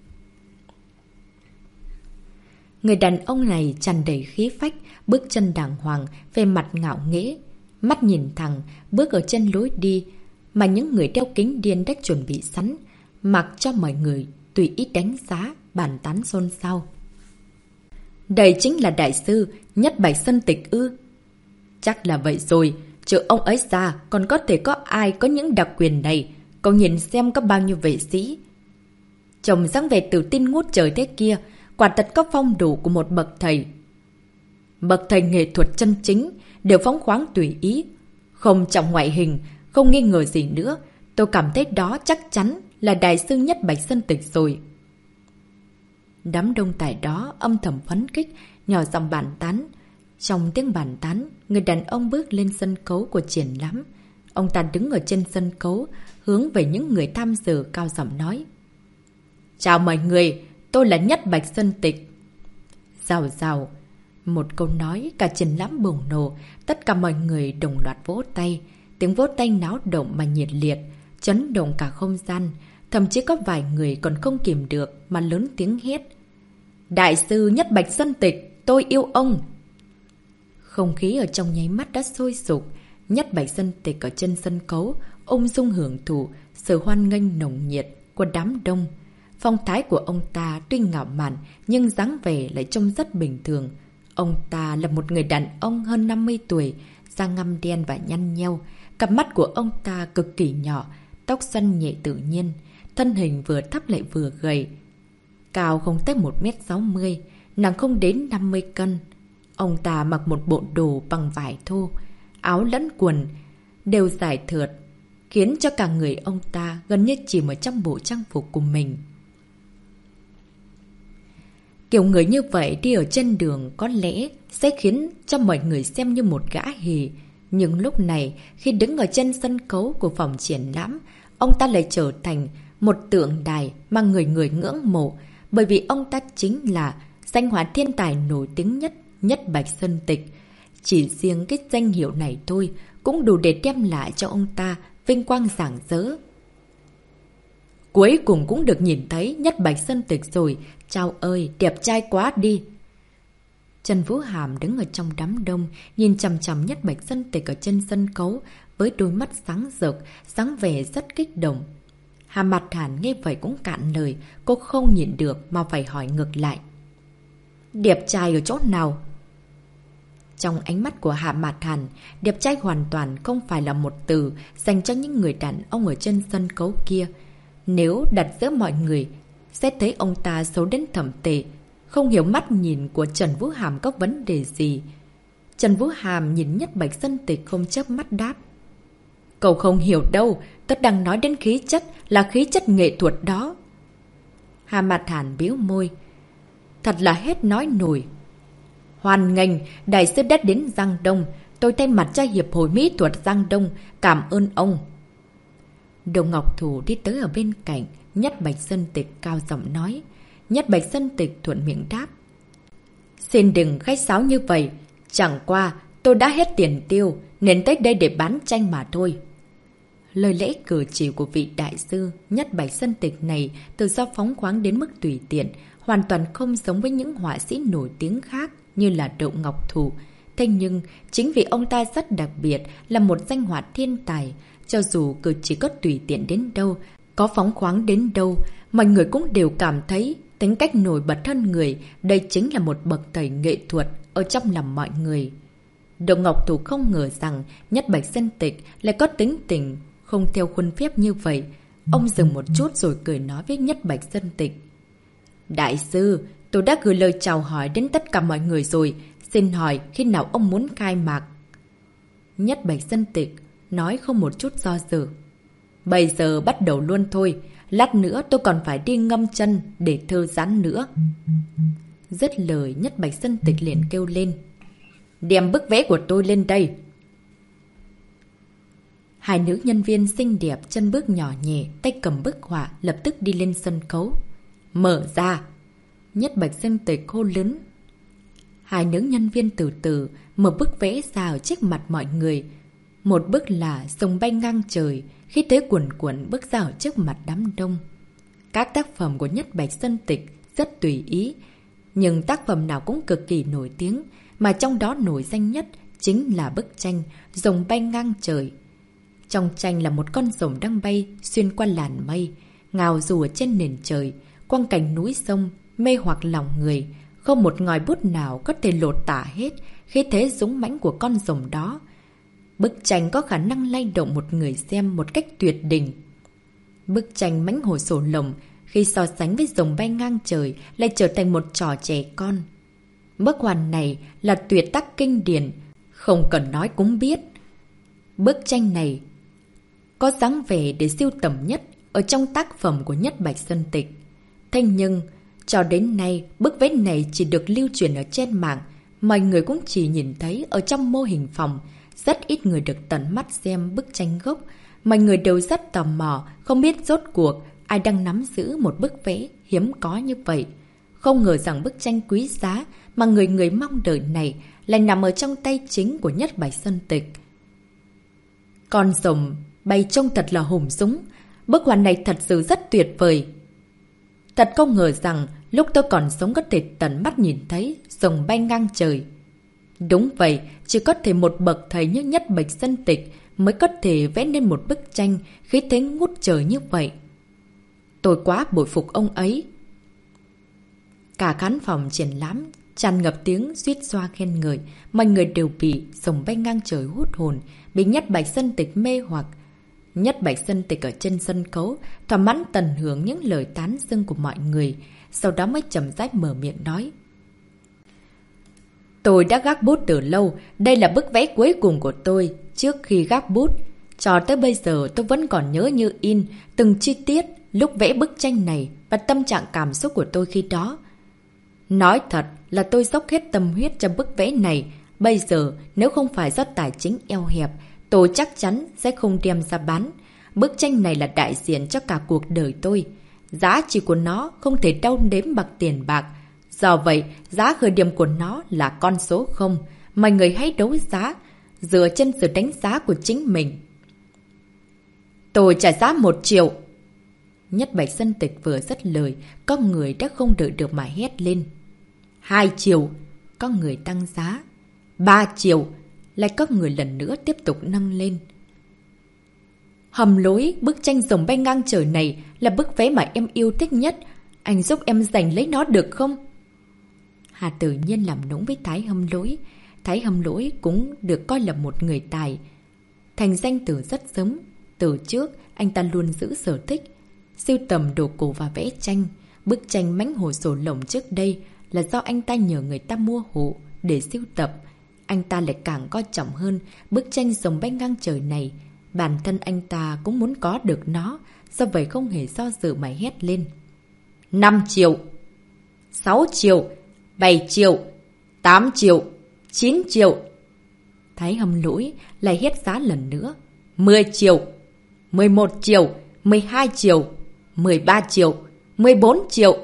S1: Người đàn ông này tràn đầy khí phách, bước chân đàng hoàng, về mặt ngạo nghễ, mắt nhìn thẳng, bước ở trên lối đi mà những người đeo kính điên đã chuẩn bị sẵn, mặc cho mọi người tùy ý đánh giá, bàn tán xôn xao. Đây chính là đại sư Nhất Bạch Sơn Tịch ư? Chắc là vậy rồi, trừ ông ấy ra còn có thể có ai có những đặc quyền này, cậu nhìn xem có bao nhiêu vệ sĩ. Chồng dáng vẻ tự tin ngút trời thế kia, quả thật có phong độ của một bậc thầy. Bậc thầy nghệ thuật chân chính, đều phóng khoáng tùy ý, không trọng ngoại hình, không nghi ngờ gì nữa. Tôi cảm thấy đó chắc chắn là đại sư Nhất Bạch Sơn Tịch rồi. Đám đông tại đó âm thầm phấn khích, nhỏ giọng bàn tán. Trong tiếng bàn tán, người đàn ông bước lên sân khấu của triển lãm. Ông ta đứng ở trên sân khấu, hướng về những người tham dự cao giọng nói. Chào mọi người, tôi là Nhất Bạch Sơn Tịch. Rào rào. Một câu nói, cả triển lãm bùng nổ, tất cả mọi người đồng loạt vỗ tay. Tiếng vỗ tay náo động mà nhiệt liệt, chấn động cả không gian. Thậm chí có vài người còn không kìm được mà lớn tiếng hét. Đại sư Nhất Bạch Sơn Tịch, tôi yêu ông. Không khí ở trong nháy mắt đã sôi sục. Nhất Bạch Sơn Tịch ở trên sân khấu, ung dung hưởng thụ sự hoan nghênh nồng nhiệt của đám đông. Phong thái của ông ta tuy ngạo mạn nhưng dáng vẻ lại trông rất bình thường. Ông ta là một người đàn ông hơn năm mươi tuổi, da ngăm đen và nhăn nheo, Cặp mắt của ông ta cực kỳ nhỏ, tóc xoăn nhẹ tự nhiên, thân hình vừa thấp lại vừa gầy. Cao không tới một mét sáu mươi, nặng không đến năm mươi cân. Ông ta mặc một bộ đồ bằng vải thô, áo lẫn quần đều dài thượt, khiến cho cả người ông ta gần như chỉ ở trong bộ trang phục của mình. Kiểu người như vậy đi ở trên đường có lẽ sẽ khiến cho mọi người xem như một gã hề. Nhưng lúc này, khi đứng ở trên sân khấu của phòng triển lãm, ông ta lại trở thành một tượng đài mà người người ngưỡng mộ, bởi vì ông ta chính là danh họa thiên tài nổi tiếng nhất, Nhất Bạch Sơn Tịch. Chỉ riêng cái danh hiệu này thôi cũng đủ để đem lại cho ông ta vinh quang rạng rỡ. Cuối cùng cũng được nhìn thấy Nhất Bạch Sơn Tịch rồi, chao ơi, đẹp trai quá đi. Trần Vũ Hàm đứng ở trong đám đông, nhìn chằm chằm Nhất Bạch Sơn Tịch ở trên sân khấu với đôi mắt sáng rực, sáng vẻ rất kích động. Hà Mạt Hàn nghe vậy cũng cạn lời, cô không nhịn được mà phải hỏi ngược lại. Đẹp trai ở chỗ nào? Trong ánh mắt của Hạ Mạt Hàn, đẹp trai hoàn toàn không phải là một từ dành cho những người đàn ông ở trên sân khấu kia. Nếu đặt giữa mọi người, sẽ thấy ông ta xấu đến thậm tệ. Không hiểu mắt nhìn của Trần Vũ Hàm có vấn đề gì. Trần Vũ Hàm nhìn Nhất Bạch Sơn Tịch không chớp mắt đáp. Cậu không hiểu đâu, tôi đang nói đến khí chất, là khí chất nghệ thuật đó. Hà Mạt Hàn bĩu môi. Thật là hết nói nổi. Hoan nghênh, đại sư đã đến Giang Đông. Tôi thay mặt cho Hiệp hội Mỹ thuật Giang Đông, cảm ơn ông. Đồng Ngọc Thủ đi tới ở bên cạnh, Nhất Bạch Sơn Tịch cao giọng nói. Nhất Bạch Sơn Tịch thuận miệng đáp. Xin đừng khách sáo như vậy. Chẳng qua, tôi đã hết tiền tiêu, nên tới đây để bán tranh mà thôi. Lời lẽ cử chỉ của vị đại sư Nhất Bạch Sơn Tịch này từ do phóng khoáng đến mức tùy tiện, hoàn toàn không giống với những họa sĩ nổi tiếng khác như là Đậu Ngọc Thủ. Thế nhưng, chính vì ông ta rất đặc biệt, là một danh họa thiên tài, cho dù cử chỉ có tùy tiện đến đâu, có phóng khoáng đến đâu, mọi người cũng đều cảm thấy tính cách nổi bật hơn người, đây chính là một bậc thầy nghệ thuật ở trong lòng mọi người. Đậu Ngọc Thủ không ngờ rằng Nhất Bạch Sơn Tịch lại có tính tình không theo khuôn phép như vậy. Ông dừng một chút rồi cười nói với Nhất Bạch Sơn Tịch. Đại sư, tôi đã gửi lời chào hỏi đến tất cả mọi người rồi. Xin hỏi khi nào ông muốn khai mạc? Nhất Bạch Sơn Tịch nói không một chút do dự. Bây giờ bắt đầu luôn thôi. Lát nữa tôi còn phải đi ngâm chân để thư giãn nữa. Dứt lời, Nhất Bạch Sơn Tịch liền kêu lên. Đem bức vẽ của tôi lên đây. Hai nữ nhân viên xinh đẹp, chân bước nhỏ nhẹ, tay cầm bức họa, lập tức đi lên sân khấu. Mở ra! Nhất Bạch Sơn Tịch hô lớn. Hai nữ nhân viên từ từ mở bức vẽ ra ở trước mặt mọi người. Một bức là rồng bay ngang trời, khi thế cuồn cuộn bước ra ở trước mặt đám đông. Các tác phẩm của Nhất Bạch Sơn Tịch rất tùy ý, nhưng tác phẩm nào cũng cực kỳ nổi tiếng, mà trong đó nổi danh nhất chính là bức tranh Rồng Bay Ngang Trời. Trong tranh là một con rồng đang bay xuyên qua làn mây, ngào dù ở trên nền trời, quang cảnh núi sông, mê hoặc lòng người. Không một ngòi bút nào có thể lột tả hết khí thế dũng mãnh của con rồng đó. Bức tranh có khả năng lay động một người xem một cách tuyệt đỉnh. Bức tranh mãnh hổ sổ lồng khi so sánh với Rồng Bay Ngang Trời lại trở thành một trò trẻ con. Bức họa này là tuyệt tác kinh điển, không cần nói cũng biết. Bức tranh này có dáng vẻ để siêu tầm nhất ở trong tác phẩm của Nhất Bạch Sơn Tịch. Thế nhưng, cho đến nay, bức vẽ này chỉ được lưu truyền ở trên mạng, mọi người cũng chỉ nhìn thấy ở trong mô hình phòng. Rất ít người được tận mắt xem bức tranh gốc. Mọi người đều rất tò mò, không biết rốt cuộc ai đang nắm giữ một bức vẽ hiếm có như vậy. Không ngờ rằng bức tranh quý giá mà người người mong đợi này lại nằm ở trong tay chính của Nhất Bạch Sơn Tịch. Con rồng bay trông thật là hùng dũng. Bức họa này thật sự rất tuyệt vời. Thật không ngờ rằng lúc tôi còn sống có thể tận mắt nhìn thấy rồng bay ngang trời. Đúng vậy, chỉ có thể một bậc thầy như Nhất Bạch Sơn Tịch mới có thể vẽ nên một bức tranh khí thế ngút trời như vậy. Tôi quá bội phục ông ấy. Cả khán phòng triển lãm tràn ngập tiếng suýt xoa khen ngợi. Mọi người đều bị Rồng Bay Ngang Trời hút hồn, bị Nhất Bạch Sơn Tịch mê hoặc. Nhất Bạch Sơn Tịch ở trên sân khấu, thỏa mãn tận hưởng những lời tán dương của mọi người, sau đó mới chậm rãi mở miệng nói. Tôi đã gác bút từ lâu, đây là bức vẽ cuối cùng của tôi. Trước khi gác bút, cho tới bây giờ tôi vẫn còn nhớ như in từng chi tiết lúc vẽ bức tranh này và tâm trạng cảm xúc của tôi khi đó. Nói thật là tôi dốc hết tâm huyết cho bức vẽ này. Bây giờ nếu không phải do tài chính eo hẹp, tôi chắc chắn sẽ không đem ra bán. Bức tranh này là đại diện cho cả cuộc đời tôi. Giá trị của nó không thể đong đếm bằng tiền bạc. Do vậy, giá khởi điểm của nó là con số không. Mọi người hãy đấu giá, dựa trên sự đánh giá của chính mình. Tôi trả giá một triệu. Nhất Bạch Sơn Tịch vừa dứt lời, có người đã không đợi được mà hét lên. Hai triệu. Có người tăng giá. Ba triệu. Lại có người lần nữa tiếp tục nâng lên. Hầm Lỗi, bức tranh Rồng Bay Ngang Trời này là bức vẽ mà em yêu thích nhất. Anh giúp em giành lấy nó được không? Hà tự nhiên làm nũng với Thái Hâm Lỗi. Thái Hâm Lỗi cũng được coi là một người tài. Thành danh từ rất sớm. Từ trước, anh ta luôn giữ sở thích sưu tầm đồ cổ và vẽ tranh. Bức tranh Mãnh Hổ Sổ Lồng trước đây là do anh ta nhờ người ta mua hộ để sưu tập. Anh ta lại càng coi trọng hơn bức tranh Rồng Bay Ngang Trời này. Bản thân anh ta cũng muốn có được nó, do vậy không hề do dự mà hét lên. Năm triệu, sáu triệu, bảy triệu, tám triệu, chín triệu. Thái Hâm Lỗi lại hét giá lần nữa. Mười triệu, mười một triệu, mười hai triệu, mười ba triệu, mười bốn triệu.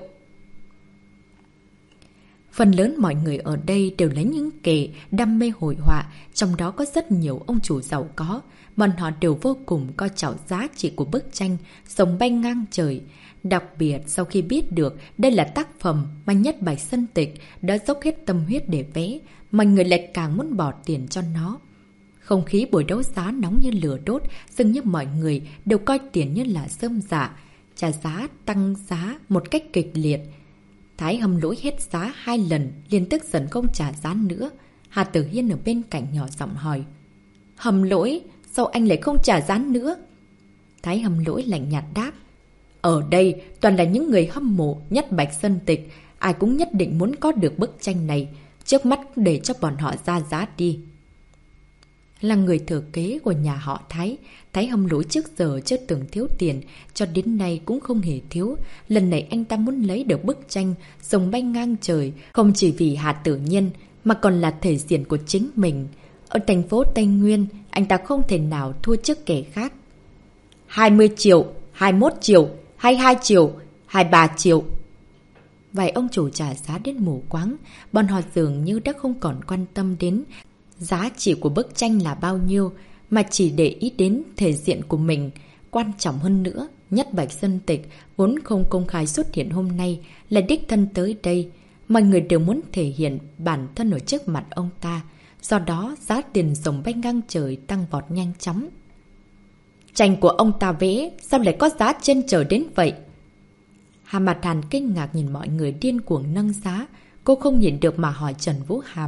S1: Phần lớn mọi người ở đây đều lấy những kẻ đam mê hội họa, trong đó có rất nhiều ông chủ giàu có. Bọn họ đều vô cùng coi trọng giá trị của bức tranh Rồng Bay Ngang Trời. Đặc biệt sau khi biết được đây là tác phẩm mà Nhất Bạch Sơn Tịch đã dốc hết tâm huyết để vẽ, mọi người lại càng muốn bỏ tiền cho nó. Không khí buổi đấu giá nóng như lửa đốt, dường như mọi người đều coi tiền như là rơm rạ, trả giá tăng giá một cách kịch liệt. Thái Hâm Lỗi hết giá hai lần, liền tức giận không trả giá nữa. Hà Tử Hiên ở bên cạnh nhỏ giọng hỏi. Hâm Lỗi, sao anh lại không trả giá nữa? Thái Hâm Lỗi lạnh nhạt đáp. Ở đây toàn là những người hâm mộ Nhất Bạch Sơn Tịch, ai cũng nhất định muốn có được bức tranh này. Trước mắt để cho bọn họ ra giá đi. Là người thừa kế của nhà họ Thái, Thái Hâm Lỗi trước giờ chưa từng thiếu tiền, cho đến nay cũng không hề thiếu. Lần này anh ta muốn lấy được bức tranh Rồng Bay Ngang Trời, không chỉ vì Hà Tử Nhiên, mà còn là thể diện của chính mình. Ở thành phố Tây Nguyên, anh ta không thể nào thua trước kẻ khác. hai mươi triệu, hai mươi mốt triệu, hai mươi hai triệu, hai mươi ba triệu. Vài ông chủ trả giá đến mù quáng, bọn họ dường như đã không còn quan tâm đến giá trị của bức tranh là bao nhiêu, mà chỉ để ý đến thể diện của mình. Quan trọng hơn nữa, Nhất Bạch Sơn Tịch vốn không công khai xuất hiện hôm nay, là đích thân tới đây. Mọi người đều muốn thể hiện bản thân ở trước mặt ông ta, do đó giá tiền Rồng Bay Ngang Trời tăng vọt nhanh chóng. Tranh của ông ta vẽ sao lại có giá trên trời đến vậy? Hà Mạt Hàn kinh ngạc nhìn mọi người điên cuồng nâng giá, cô không nhìn được mà hỏi Trần Vũ Hàm.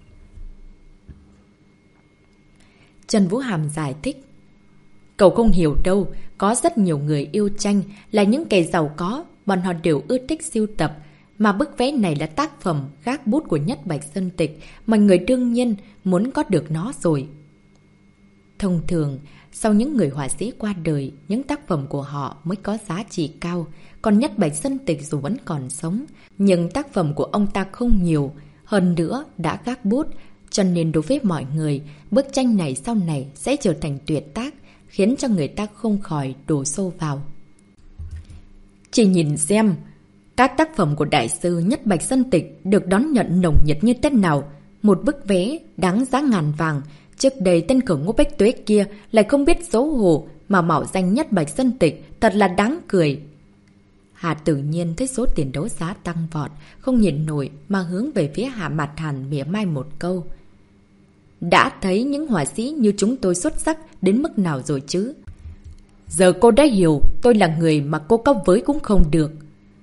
S1: Trần Vũ Hàm giải thích. Cậu không hiểu đâu, có rất nhiều người yêu tranh, là những kẻ giàu có, bọn họ đều ưa thích sưu tập. Mà bức vẽ này là tác phẩm gác bút của Nhất Bạch Sơn Tịch, mọi người đương nhiên muốn có được nó rồi. Thông thường, sau những người họa sĩ qua đời, những tác phẩm của họ mới có giá trị cao. Còn Nhất Bạch Sơn Tịch dù vẫn còn sống, nhưng tác phẩm của ông ta không nhiều. Hơn nữa, đã gác bút, cho nên đối với mọi người, bức tranh này sau này sẽ trở thành tuyệt tác, khiến cho người ta không khỏi đổ xô vào. Chỉ nhìn xem, các tác phẩm của đại sư Nhất Bạch Sơn Tịch được đón nhận nồng nhiệt như thế nào. Một bức vẽ đáng giá ngàn vàng. Trước đây tên khổng Ngô Bách Tuế kia lại không biết xấu hổ mà mạo danh Nhất Bạch Sơn Tịch, thật là đáng cười. Hà Tử Nhiên thấy số tiền đấu giá tăng vọt, không nhìn nổi mà hướng về phía Hạ Mạt Hàn mỉa mai một câu. Đã thấy những họa sĩ như chúng tôi xuất sắc đến mức nào rồi chứ? Giờ cô đã hiểu tôi là người mà cô có với cũng không được.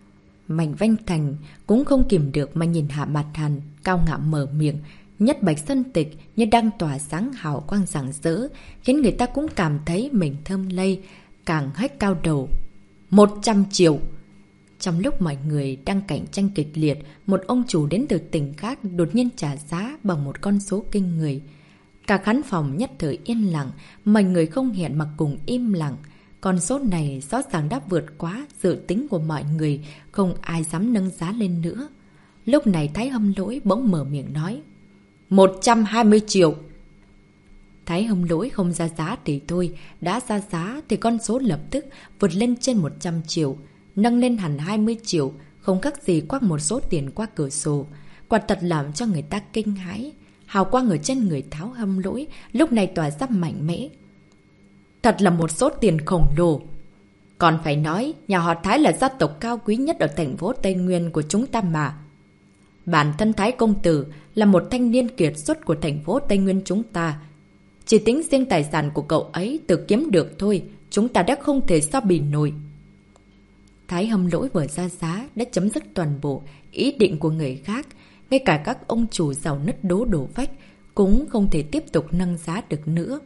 S1: Mạnh Vanh Thành cũng không kìm được mà nhìn Hạ Mạt Hàn, cao ngạo mở miệng. Nhất Bạch Sơn Tịch như đang tỏa sáng hào quang rạng rỡ, khiến người ta cũng cảm thấy mình thơm lây, càng hét cao đầu. Một trăm triệu! Trong lúc mọi người đang cạnh tranh kịch liệt, một ông chủ đến từ tỉnh khác đột nhiên trả giá bằng một con số kinh người. Cả khán phòng nhất thời yên lặng, mọi người không hẹn mà cùng im lặng. Con số này rõ ràng đã vượt quá dự tính của mọi người, không ai dám nâng giá lên nữa. Lúc này Thái Hâm Lỗi bỗng mở miệng nói. một trăm hai mươi triệu! Thái Hâm Lỗi không ra giá thì thôi, đã ra giá thì con số lập tức vượt lên trên một trăm triệu. Nâng lên hẳn hai mươi triệu, không khác gì quăng một số tiền qua cửa sổ. Quả thật làm cho người ta kinh hãi. Hào quang ở trên người Thái Hâm Lỗi lúc này tỏa ra mạnh mẽ. Thật là một số tiền khổng lồ. Còn phải nói, nhà họ Thái là gia tộc cao quý nhất ở thành phố Tây Nguyên của chúng ta mà. Bản thân Thái Công Tử là một thanh niên kiệt xuất của thành phố Tây Nguyên chúng ta. Chỉ tính riêng tài sản của cậu ấy tự kiếm được thôi, chúng ta đã không thể so bì nổi. Thái Hâm Lỗi vừa ra giá đã chấm dứt toàn bộ ý định của người khác. Ngay cả các ông chủ giàu nứt đố đổ vách cũng không thể tiếp tục nâng giá được nữa.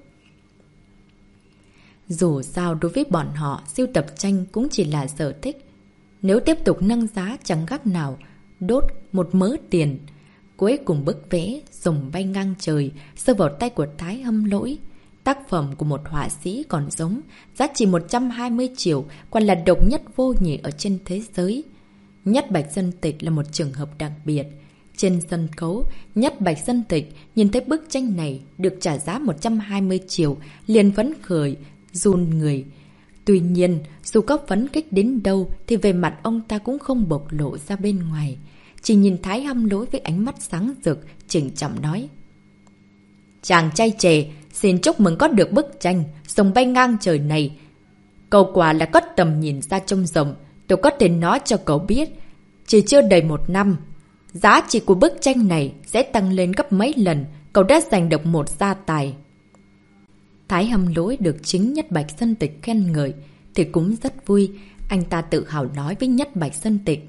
S1: Dù sao đối với bọn họ, sưu tập tranh cũng chỉ là sở thích. Nếu tiếp tục nâng giá chẳng khác nào đốt một mớ tiền. Cuối cùng bức vẽ rồng bay ngang trời rơi vào tay của Thái Hâm Lỗi. Tác phẩm của một họa sĩ còn giống, giá trị một trăm hai mươi triệu, còn là độc nhất vô nhị ở trên thế giới. Nhất Bạch Sơn Tịch là một trường hợp đặc biệt. Trên sân khấu, Nhất Bạch Sơn Tịch nhìn thấy bức tranh này được trả giá một trăm hai mươi triệu, liền phấn khởi, run người. Tuy nhiên, dù có phấn kích đến đâu thì về mặt ông ta cũng không bộc lộ ra bên ngoài. Chỉ nhìn Thái Hâm Lỗi với ánh mắt sáng rực, chỉnh trọng nói. Chàng trai trẻ, xin chúc mừng có được bức tranh rồng bay ngang trời này. Cậu quả là có tầm nhìn ra trông rộng, tôi có thể nói cho cậu biết. Chỉ chưa đầy một năm, giá trị của bức tranh này sẽ tăng lên gấp mấy lần, cậu đã giành được một gia tài. Thái Hâm Lỗi được chính Nhất Bạch Sơn Tịch khen ngợi thì cũng rất vui. Anh ta tự hào nói với Nhất Bạch Sơn Tịch.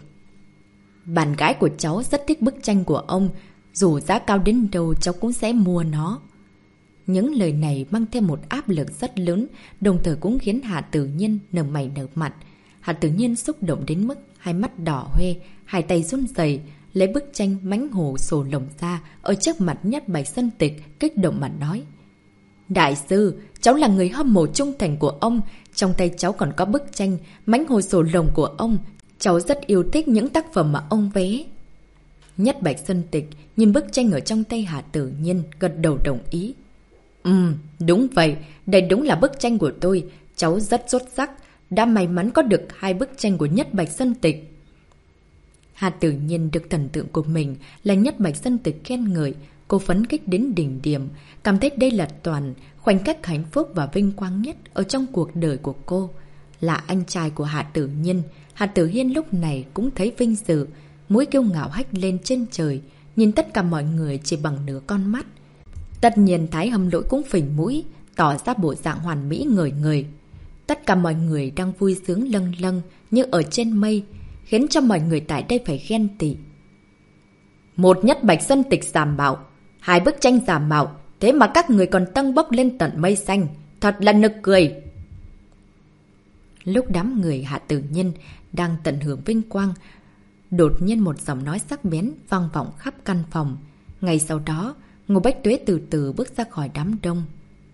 S1: Bạn gái của cháu rất thích bức tranh của ông, dù giá cao đến đâu cháu cũng sẽ mua nó. Những lời này mang theo một áp lực rất lớn, đồng thời cũng khiến Hạ Tử Nhiên nở mày nở mặt. Hạ Tử Nhiên xúc động đến mức hai mắt đỏ hoe, hai tay run rẩy, lấy bức tranh mãnh hổ sổ lồng ra ở trước mặt Nhất Bạch Sơn Tịch, kích động mà nói. Đại sư, cháu là người hâm mộ trung thành của ông, trong tay cháu còn có bức tranh mãnh hổ sổ lồng của ông, cháu rất yêu thích những tác phẩm mà ông vẽ. Nhất Bạch Sơn Tịch nhìn bức tranh ở trong tay Hạ Tử Nhiên, gật đầu đồng ý. Ừm, đúng vậy, đây đúng là bức tranh của tôi, cháu rất xuất sắc, đã may mắn có được hai bức tranh của Nhất Bạch Sơn Tịch. Hạ Tử Nhiên được thần tượng của mình là Nhất Bạch Sơn Tịch khen ngợi, cô phấn kích đến đỉnh điểm, cảm thấy đây là toàn khoảnh khắc hạnh phúc và vinh quang nhất ở trong cuộc đời của cô. Là anh trai của Hạ Tử Nhiên, Hạ Tử Hiên lúc này cũng thấy vinh dự, mũi kiêu ngạo hách lên trên trời, nhìn tất cả mọi người chỉ bằng nửa con mắt. Tất nhiên Thái Hâm Lỗi cũng phình mũi, tỏ ra bộ dạng hoàn mỹ ngời ngời. Tất cả mọi người đang vui sướng lâng lâng như ở trên mây, khiến cho mọi người tại đây phải ghen tị. Một Nhất Bạch Sơn Tịch giả mạo, hai bức tranh giả mạo, thế mà các người còn tăng bốc lên tận mây xanh, thật là nực cười. Lúc đám người Hạ Tử Nhiên đang tận hưởng vinh quang, đột nhiên một giọng nói sắc bén vang vọng khắp căn phòng. Ngay sau đó, Ngô Bách Tuế từ từ bước ra khỏi đám đông.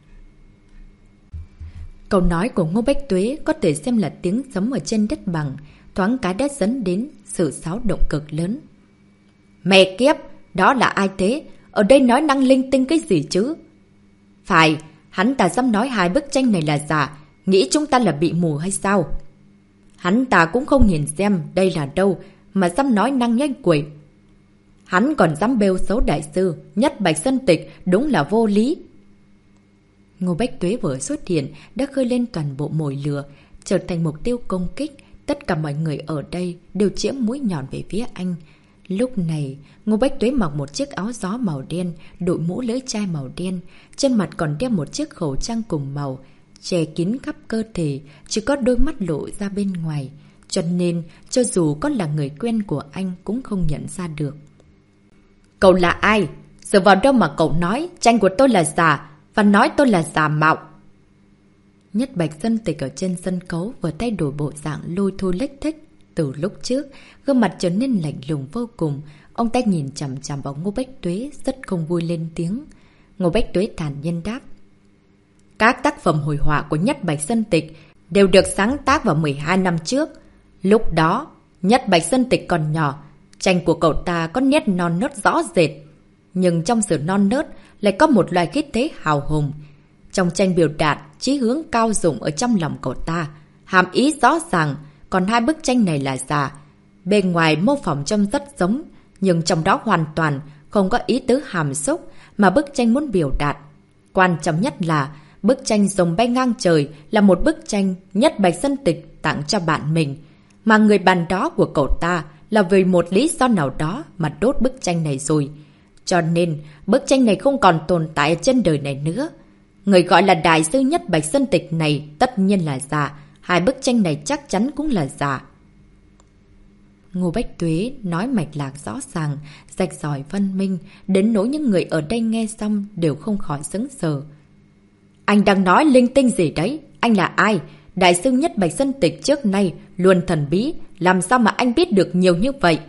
S1: Câu nói của Ngô Bách Tuế có thể xem là tiếng sấm ở trên đất bằng, thoáng cái đã dẫn đến sự xáo động cực lớn. Mẹ kiếp, đó là ai thế? Ở đây nói năng linh tinh cái gì chứ? Phải, hắn ta dám nói hai bức tranh này là giả, nghĩ chúng ta là bị mù hay sao? Hắn ta cũng không nhìn xem đây là đâu, mà dám nói năng nhanh quỷ. Hắn còn dám bêu xấu đại sư, Nhất Bạch Sơn Tịch, đúng là vô lý. Ngô Bách Tuế vừa xuất hiện đã khơi lên toàn bộ mồi lửa, trở thành mục tiêu công kích. Tất cả mọi người ở đây đều chĩa mũi nhọn về phía anh. Lúc này, Ngô Bách Tuế mặc một chiếc áo gió màu đen, đội mũ lưỡi chai màu đen, trên mặt còn đeo một chiếc khẩu trang cùng màu, che kín khắp cơ thể, chỉ có đôi mắt lộ ra bên ngoài. Cho nên, cho dù có là người quen của anh cũng không nhận ra được. Cậu là ai? Dựa vào đâu mà cậu nói tranh của tôi là giả và nói tôi là giả mạo? Nhất Bạch Dân Tịch ở trên sân khấu vừa thay đổi bộ dạng lôi thôi lếch thếch. Từ lúc trước, gương mặt trở nên lạnh lùng vô cùng. Ông ta nhìn chằm chằm vào Ngô Bách Tuế, rất không vui lên tiếng. Ngô Bách Tuế thản nhiên đáp. Các tác phẩm hội họa của Nhất Bạch Dân Tịch đều được sáng tác vào mười hai năm trước. Lúc đó, Nhất Bạch Dân Tịch còn nhỏ, tranh của cậu ta có nét non nớt rõ rệt. Nhưng trong sự non nớt lại có một loài khí thế hào hùng. Trong tranh biểu đạt chí hướng cao dụng ở trong lòng cậu ta, hàm ý rõ ràng, còn hai bức tranh này là giả. Bên ngoài mô phỏng trông rất giống, nhưng trong đó hoàn toàn không có ý tứ hàm xúc mà bức tranh muốn biểu đạt. Quan trọng nhất là bức tranh rồng bay ngang trời là một bức tranh Nhất Bạch Dân Tịch tặng cho bạn mình. Mà người bạn đó của cậu ta là vì một lý do nào đó mà đốt bức tranh này rồi. Cho nên bức tranh này không còn tồn tại trên đời này nữa. Người gọi là đại sư Nhất Bạch Dân Tịch này tất nhiên là giả. Hai bức tranh này chắc chắn cũng là giả. Ngô Bách Tuế nói mạch lạc rõ ràng, rạch ròi văn minh, đến nỗi những người ở đây nghe xong đều không khỏi sững sờ. Anh đang nói linh tinh gì đấy? Anh là ai? Đại sư Nhất Bạch Dân Tịch trước nay luôn thần bí, làm sao mà anh biết được nhiều như vậy?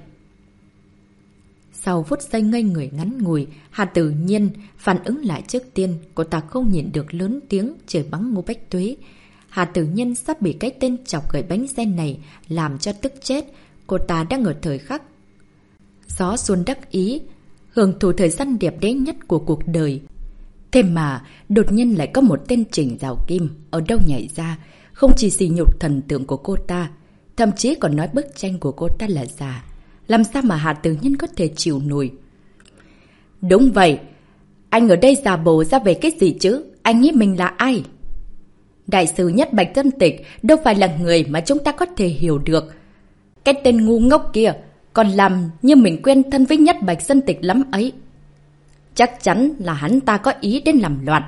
S1: Sau phút giây ngây người ngắn ngủi, Hà Tử Nhiên phản ứng lại trước tiên, cô ta không nhịn được lớn tiếng chửi mắng Ngô Bách Tuế. Hà Tử Nhiên sắp bị cái tên chọc gậy bánh xe này làm cho tức chết. Cô ta đang ở thời khắc gió xuân đắc ý, hưởng thụ thời gian đẹp đẽ nhất của cuộc đời. Thế mà đột nhiên lại có một tên Trình Giảo Kim ở đâu nhảy ra, không chỉ xỉ nhục thần tượng của cô ta, thậm chí còn nói bức tranh của cô ta là giả. Làm sao mà Hà Tử Nhiên có thể chịu nổi? Đúng vậy, anh ở đây giả bộ ra về cái gì chứ? Anh nghĩ mình là ai? Đại sư Nhất Bạch Dân Tịch đâu phải là người mà chúng ta có thể hiểu được. Cái tên ngu ngốc kia còn làm như mình quen thân với Nhất Bạch Dân Tịch lắm ấy. Chắc chắn là hắn ta có ý đến làm loạn.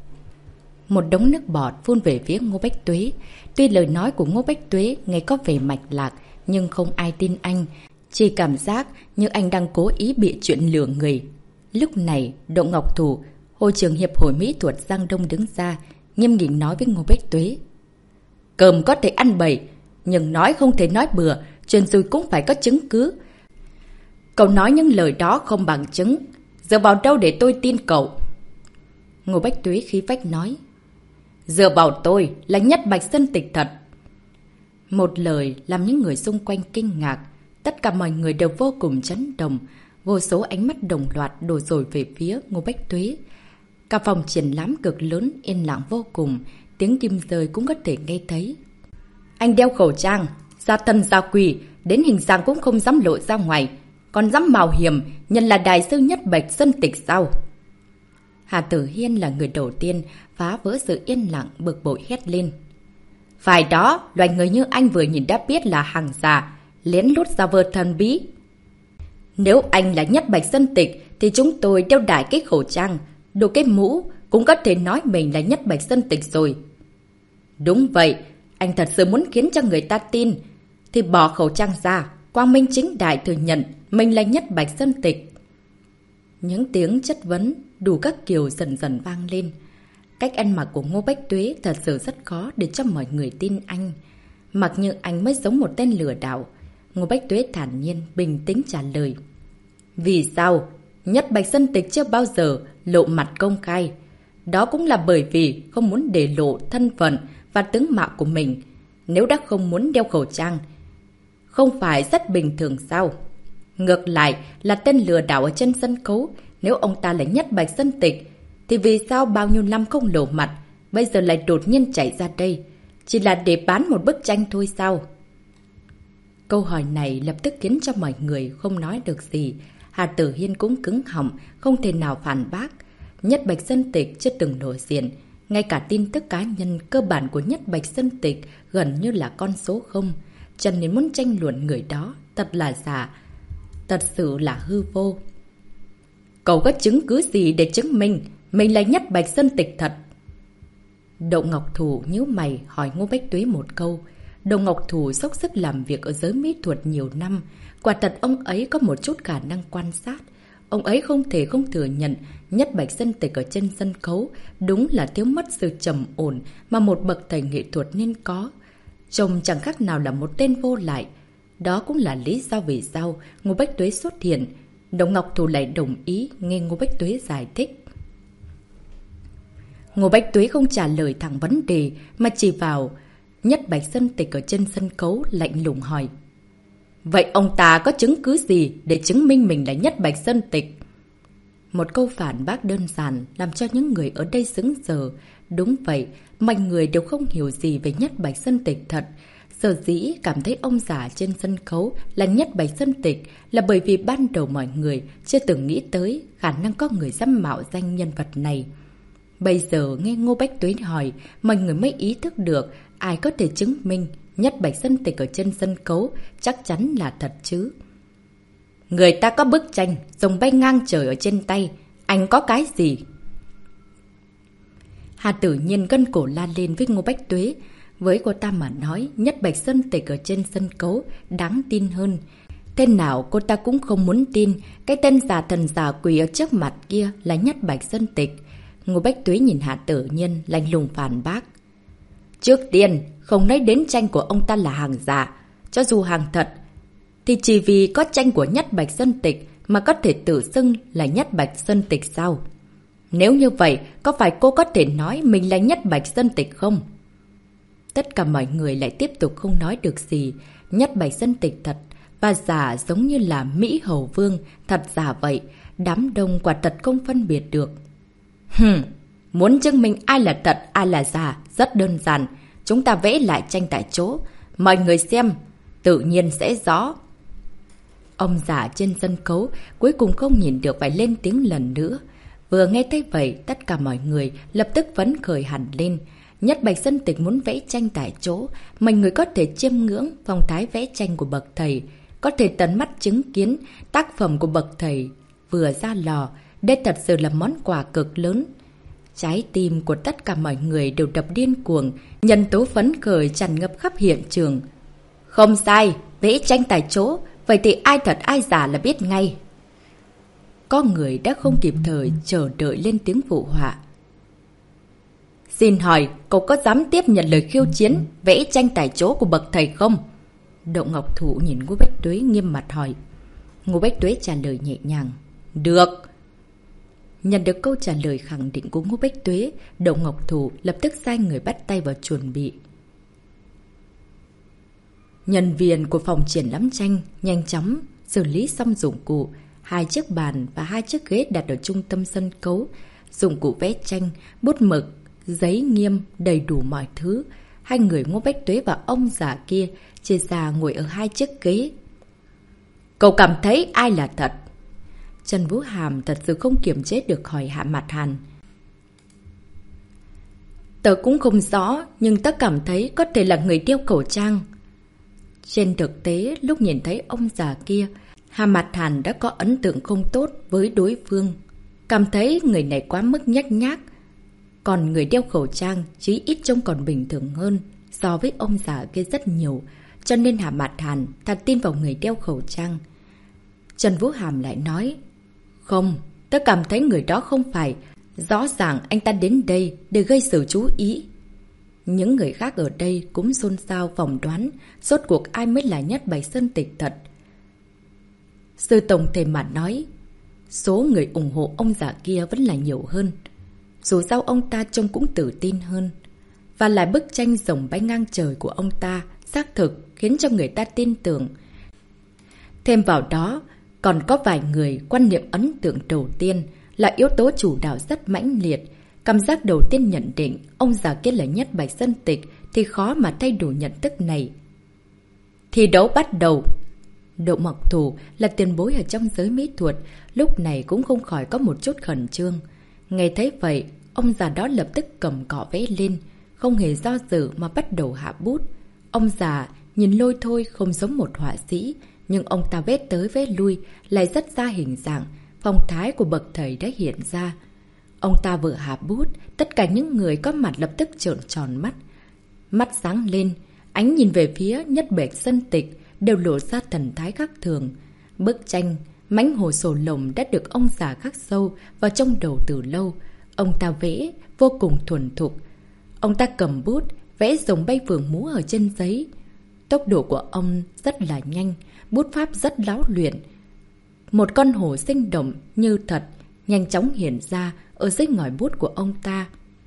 S1: Một đống nước bọt phun về phía Ngô Bách Tuế. Tuy lời nói của Ngô Bách Tuế nghe có vẻ mạch lạc, nhưng không ai tin anh. Chỉ cảm giác như anh đang cố ý bịa chuyện lừa người. Lúc này, Đỗ Ngọc Thủ, Hội trưởng Hiệp hội Mỹ thuật Giang Đông đứng ra, nghiêm nghị nói với Ngô Bách Tuế. Cơm có thể ăn bậy, nhưng nói không thể nói bừa, chuyện rồi cũng phải có chứng cứ. Cậu nói những lời đó không bằng chứng, dựa vào đâu để tôi tin cậu? Ngô Bách Tuế khí phách nói. Dựa vào tôi là Nhất Bạch Dân Tịch thật. Một lời làm những người xung quanh kinh ngạc. Tất cả mọi người đều vô cùng chấn động. Vô số ánh mắt đồng loạt đổ dồn về phía Ngô Bách Tuế. Cả phòng triển lãm cực lớn yên lặng vô cùng. Tiếng kim rơi cũng có thể nghe thấy. Anh đeo khẩu trang, gia thân gia quỷ, đến hình dạng cũng không dám lộ ra ngoài. Còn dám mạo hiểm, nhận là đại sư Nhất Bạch Dân Tịch sao? Hà Tử Hiên là người đầu tiên phá vỡ sự yên lặng, bực bội hét lên. Phải đó, loài người như anh vừa nhìn đã biết là hàng giả, lén lút ra vờ thần bí. Nếu anh là Nhất Bạch Dân Tịch thì chúng tôi đeo đại cái khẩu trang, đồ cái mũ cũng có thể nói mình là Nhất Bạch Dân Tịch rồi. Đúng vậy, anh thật sự muốn khiến cho người ta tin thì bỏ khẩu trang ra, quang minh chính đại thừa nhận mình là Nhất Bạch Dân Tịch. Những tiếng chất vấn đủ các kiểu dần dần vang lên. Cách ăn mặc của Ngô Bách Tuế thật sự rất khó để cho mọi người tin anh. Mặc như anh mới giống một tên lừa đảo. Ngô Bách Tuế thản nhiên, bình tĩnh trả lời. Vì sao? Nhất Bạch Dân Tịch chưa bao giờ lộ mặt công khai. Đó cũng là bởi vì không muốn để lộ thân phận và tướng mạo của mình. Nếu đã không muốn đeo khẩu trang, không phải rất bình thường sao? Ngược lại là tên lừa đảo ở trên sân khấu. Nếu ông ta là Nhất Bạch Dân Tịch thì vì sao bao nhiêu năm không lộ mặt, bây giờ lại đột nhiên chạy ra đây? Chỉ là để bán một bức tranh thôi sao? Câu hỏi này lập tức khiến cho mọi người không nói được gì. Hà Tử Hiên cũng cứng họng, không thể nào phản bác. Nhất Bạch Dân Tịch chưa từng nổi diện. Ngay cả tin tức cá nhân cơ bản của Nhất Bạch Dân Tịch gần như là con số không. Cho nên muốn tranh luận người đó thật là giả, thật sự là hư vô. Cậu có chứng cứ gì để chứng minh mình là Nhất Bạch Dân Tịch thật? Đậu Ngọc Thủ nhíu mày hỏi Ngô Bách Tuế một câu. Đồng Ngọc Thủ dốc sức làm việc ở giới mỹ thuật nhiều năm. Quả thật ông ấy có một chút khả năng quan sát. Ông ấy không thể không thừa nhận Nhất Bạch Dân Tịch ở trên sân khấu đúng là thiếu mất sự trầm ổn mà một bậc thầy nghệ thuật nên có. Trông chẳng khác nào là một tên vô lại. Đó cũng là lý do vì sao Ngô Bách Tuế xuất hiện. Đồng Ngọc Thủ lại đồng ý nghe Ngô Bách Tuế giải thích. Ngô Bách Tuế không trả lời thẳng vấn đề mà chỉ vào Nhất Bạch Dân Tịch ở trên sân khấu lạnh lùng hỏi. Vậy ông ta có chứng cứ gì để chứng minh mình là Nhất Bạch Dân Tịch? Một câu phản bác đơn giản làm cho những người ở đây sững sờ. Đúng vậy, mọi người đều không hiểu gì về Nhất Bạch Dân Tịch thật. Sở dĩ cảm thấy ông già trên sân khấu là Nhất Bạch Dân Tịch là bởi vì ban đầu mọi người chưa từng nghĩ tới khả năng có người dám mạo danh nhân vật này. Bây giờ nghe Ngô Bách Tuế hỏi, mọi người mới ý thức được ai có thể chứng minh Nhất Bạch Dân Tịch ở trên sân khấu chắc chắn là thật chứ. Người ta có bức tranh rồng bay ngang trời ở trên tay, anh có cái gì? Hà Tử Nhiên gân cổ la lên với Ngô Bách Tuế. Với cô ta mà nói, Nhất Bạch Dân Tịch ở trên sân khấu đáng tin hơn. Thế nào cô ta cũng không muốn tin cái tên giả thần giả quỷ ở trước mặt kia là Nhất Bạch Dân Tịch. Ngô Bách Tuế nhìn Hạ Tử Nhiên lạnh lùng phản bác. Trước tiên, không nói đến tranh của ông ta là hàng giả. Cho dù hàng thật, thì chỉ vì có tranh của Nhất Bạch Dân Tịch mà có thể tự xưng là Nhất Bạch Dân Tịch sao? Nếu như vậy, có phải cô có thể nói mình là Nhất Bạch Dân Tịch không? Tất cả mọi người lại tiếp tục không nói được gì. Nhất Bạch Dân Tịch thật và giả giống như là Mỹ Hầu Vương, thật giả vậy. Đám đông quả thật không phân biệt được. Hừm, muốn chứng minh ai là thật, ai là giả, rất đơn giản. Chúng ta vẽ lại tranh tại chỗ. Mọi người xem, tự nhiên sẽ rõ. Ông già trên sân khấu cuối cùng không nhìn được phải lên tiếng lần nữa. Vừa nghe thấy vậy, tất cả mọi người lập tức phấn khởi hẳn lên. Nhất Bạch Dân Tịch muốn vẽ tranh tại chỗ, mọi người có thể chiêm ngưỡng phong thái vẽ tranh của bậc thầy, có thể tận mắt chứng kiến tác phẩm của bậc thầy vừa ra lò. Đây thật sự là món quà cực lớn. Trái tim của tất cả mọi người đều đập điên cuồng, nhân tố phấn khởi tràn ngập khắp hiện trường. Không sai, vẽ tranh tại chỗ, vậy thì ai thật ai giả là biết ngay. Có người đã không kịp thời chờ đợi lên tiếng phụ họa. Xin hỏi, cậu có dám tiếp nhận lời khiêu chiến vẽ tranh tại chỗ của bậc thầy không? Động Ngọc Thủ nhìn Ngô Bách Tuế nghiêm mặt hỏi. Ngô Bách Tuế trả lời nhẹ nhàng. Được. Nhận được câu trả lời khẳng định của Ngô Bách Tuế, Động Ngọc Thủ lập tức sai người bắt tay vào chuẩn bị. Nhân viên của phòng triển lãm tranh nhanh chóng xử lý xong dụng cụ. Hai chiếc bàn và hai chiếc ghế đặt ở trung tâm sân khấu. Dụng cụ vẽ tranh, bút mực, giấy nghiêm, đầy đủ mọi thứ. Hai người Ngô Bách Tuế và ông già kia chia ra ngồi ở hai chiếc ghế. Cậu cảm thấy ai là thật? Trần Vũ Hàm thật sự không kiềm chế được hỏi Hạ Mạt Hàn. Tớ cũng không rõ, nhưng tớ cảm thấy có thể là người đeo khẩu trang. Trên thực tế, lúc nhìn thấy ông già kia, Hạ Mạt Hàn đã có ấn tượng không tốt với đối phương. Cảm thấy người này quá mức nhách nhác. Còn người đeo khẩu trang chí ít trông còn bình thường hơn so với ông già kia rất nhiều. Cho nên Hạ Mạt Hàn thật tin vào người đeo khẩu trang. Trần Vũ Hàm lại nói. Không, tớ cảm thấy người đó không phải. Rõ ràng anh ta đến đây để gây sự chú ý. Những người khác ở đây cũng xôn xao phỏng đoán rốt cuộc ai mới là Nhất Bạch Dân Tịch thật. Sư tổng thể mà nói, số người ủng hộ ông già kia vẫn là nhiều hơn. Dù sao ông ta trông cũng tự tin hơn. Và lại bức tranh rồng bay ngang trời của ông ta xác thực khiến cho người ta tin tưởng. Thêm vào đó, còn có vài người quan niệm ấn tượng đầu tiên là yếu tố chủ đạo rất mãnh liệt. Cảm giác đầu tiên nhận định ông già kia là Nhất Bạch Dân Tịch thì khó mà thay đổi nhận thức này. Thi đấu bắt đầu. Độ Mộc Thủ là tiền bối ở trong giới mỹ thuật, lúc này cũng không khỏi có một chút khẩn trương. Nghe thấy vậy, ông già đó lập tức cầm cọ vẽ lên, không hề do dự mà bắt đầu hạ bút. Ông già nhìn lôi thôi không giống một họa sĩ, nhưng ông ta vẽ tới vẽ lui lại rất ra hình dạng, phong thái của bậc thầy đã hiện ra. Ông ta vừa hạ bút, tất cả những người có mặt lập tức trợn tròn mắt. Mắt sáng lên, Ánh nhìn về phía Nhất Bạch Sơn Tịch đều lộ ra thần thái khác thường. Bức tranh Mãnh Hồ Sổ Lồng đã được ông già khắc sâu vào trong đầu từ lâu. Ông ta vẽ vô cùng thuần thục. Ông ta cầm bút, vẽ rồng bay phượng múa ở trên giấy. Tốc độ của ông rất là nhanh, bút pháp rất láo luyện. Một con hổ sinh động như thật, nhanh chóng hiện ra ở dưới ngòi bút của ông ta.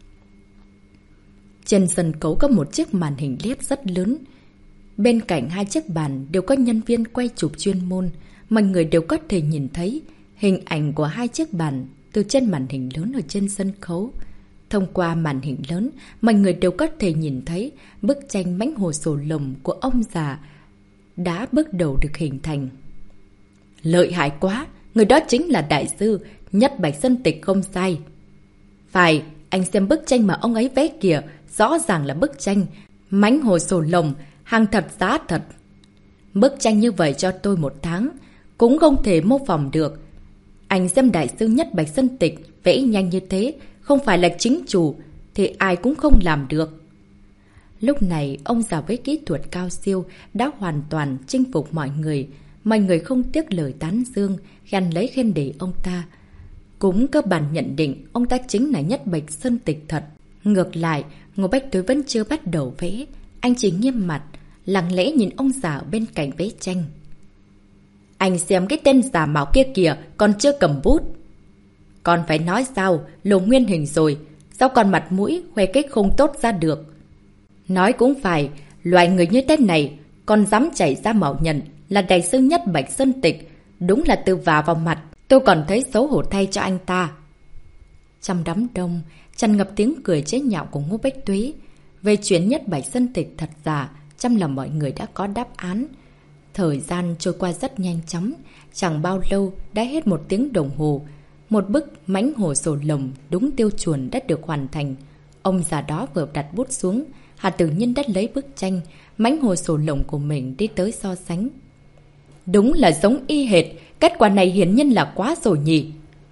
S1: Trên sân khấu có một chiếc màn hình led rất lớn. Bên cạnh hai chiếc bàn đều có nhân viên quay chụp chuyên môn. Mọi người đều có thể nhìn thấy hình ảnh của hai chiếc bàn từ trên màn hình lớn ở trên sân khấu. Thông qua màn hình lớn, mọi người đều có thể nhìn thấy bức tranh Mãnh Hồ Sổ Lồng của ông già đã bước đầu được hình thành. Lợi hại quá! Người đó chính là đại sư Nhất Bạch Sơn Tịch không sai. Phải, anh xem bức tranh mà ông ấy vẽ kìa, rõ ràng là bức tranh Mãnh Hồ Sổ Lồng, hàng thật giá thật. Bức tranh như vậy cho tôi một tháng, cũng không thể mô phỏng được. Anh xem đại sư Nhất Bạch Sơn Tịch vẽ nhanh như thế, không phải là chính chủ, thì ai cũng không làm được. Lúc này, ông già với kỹ thuật cao siêu đã hoàn toàn chinh phục mọi người. Mọi người không tiếc lời tán dương, gắn lấy khen để ông ta. Cũng cơ bản nhận định ông ta chính là Nhất Bạch Sơn Tịch thật. Ngược lại, Ngô Bách Tuế vẫn chưa bắt đầu vẽ. Anh chỉ nghiêm mặt, lặng lẽ nhìn ông già ở bên cạnh vẽ tranh. Anh xem cái tên giả mạo kia kìa, còn chưa cầm bút. Còn phải nói sao, lộ nguyên hình rồi, sao còn mặt mũi khoe cái không tốt ra được. Nói cũng phải, loại người như thế này, còn dám chảy ra mạo nhận là đại sư Nhất Bạch Sơn Tịch, đúng là từ vả vào mặt, tôi còn thấy xấu hổ thay cho anh ta. Trong đám đông, tràn ngập tiếng cười chế nhạo của Ngô Bách Tuế. Về chuyện Nhất Bạch Sơn Tịch thật giả, trong lòng mọi người đã có đáp án. Thời gian trôi qua rất nhanh chóng, chẳng bao lâu đã hết một tiếng đồng hồ. Một bức Mãnh Hồ Sổ Lồng đúng tiêu chuẩn đã được hoàn thành. Ông già đó vừa đặt bút xuống, Hà Tử Nhiên đã lấy bức tranh Mãnh Hồ Sổ Lồng của mình đi tới so sánh. Đúng là giống y hệt, kết quả này hiển nhiên là quá rồi nhỉ.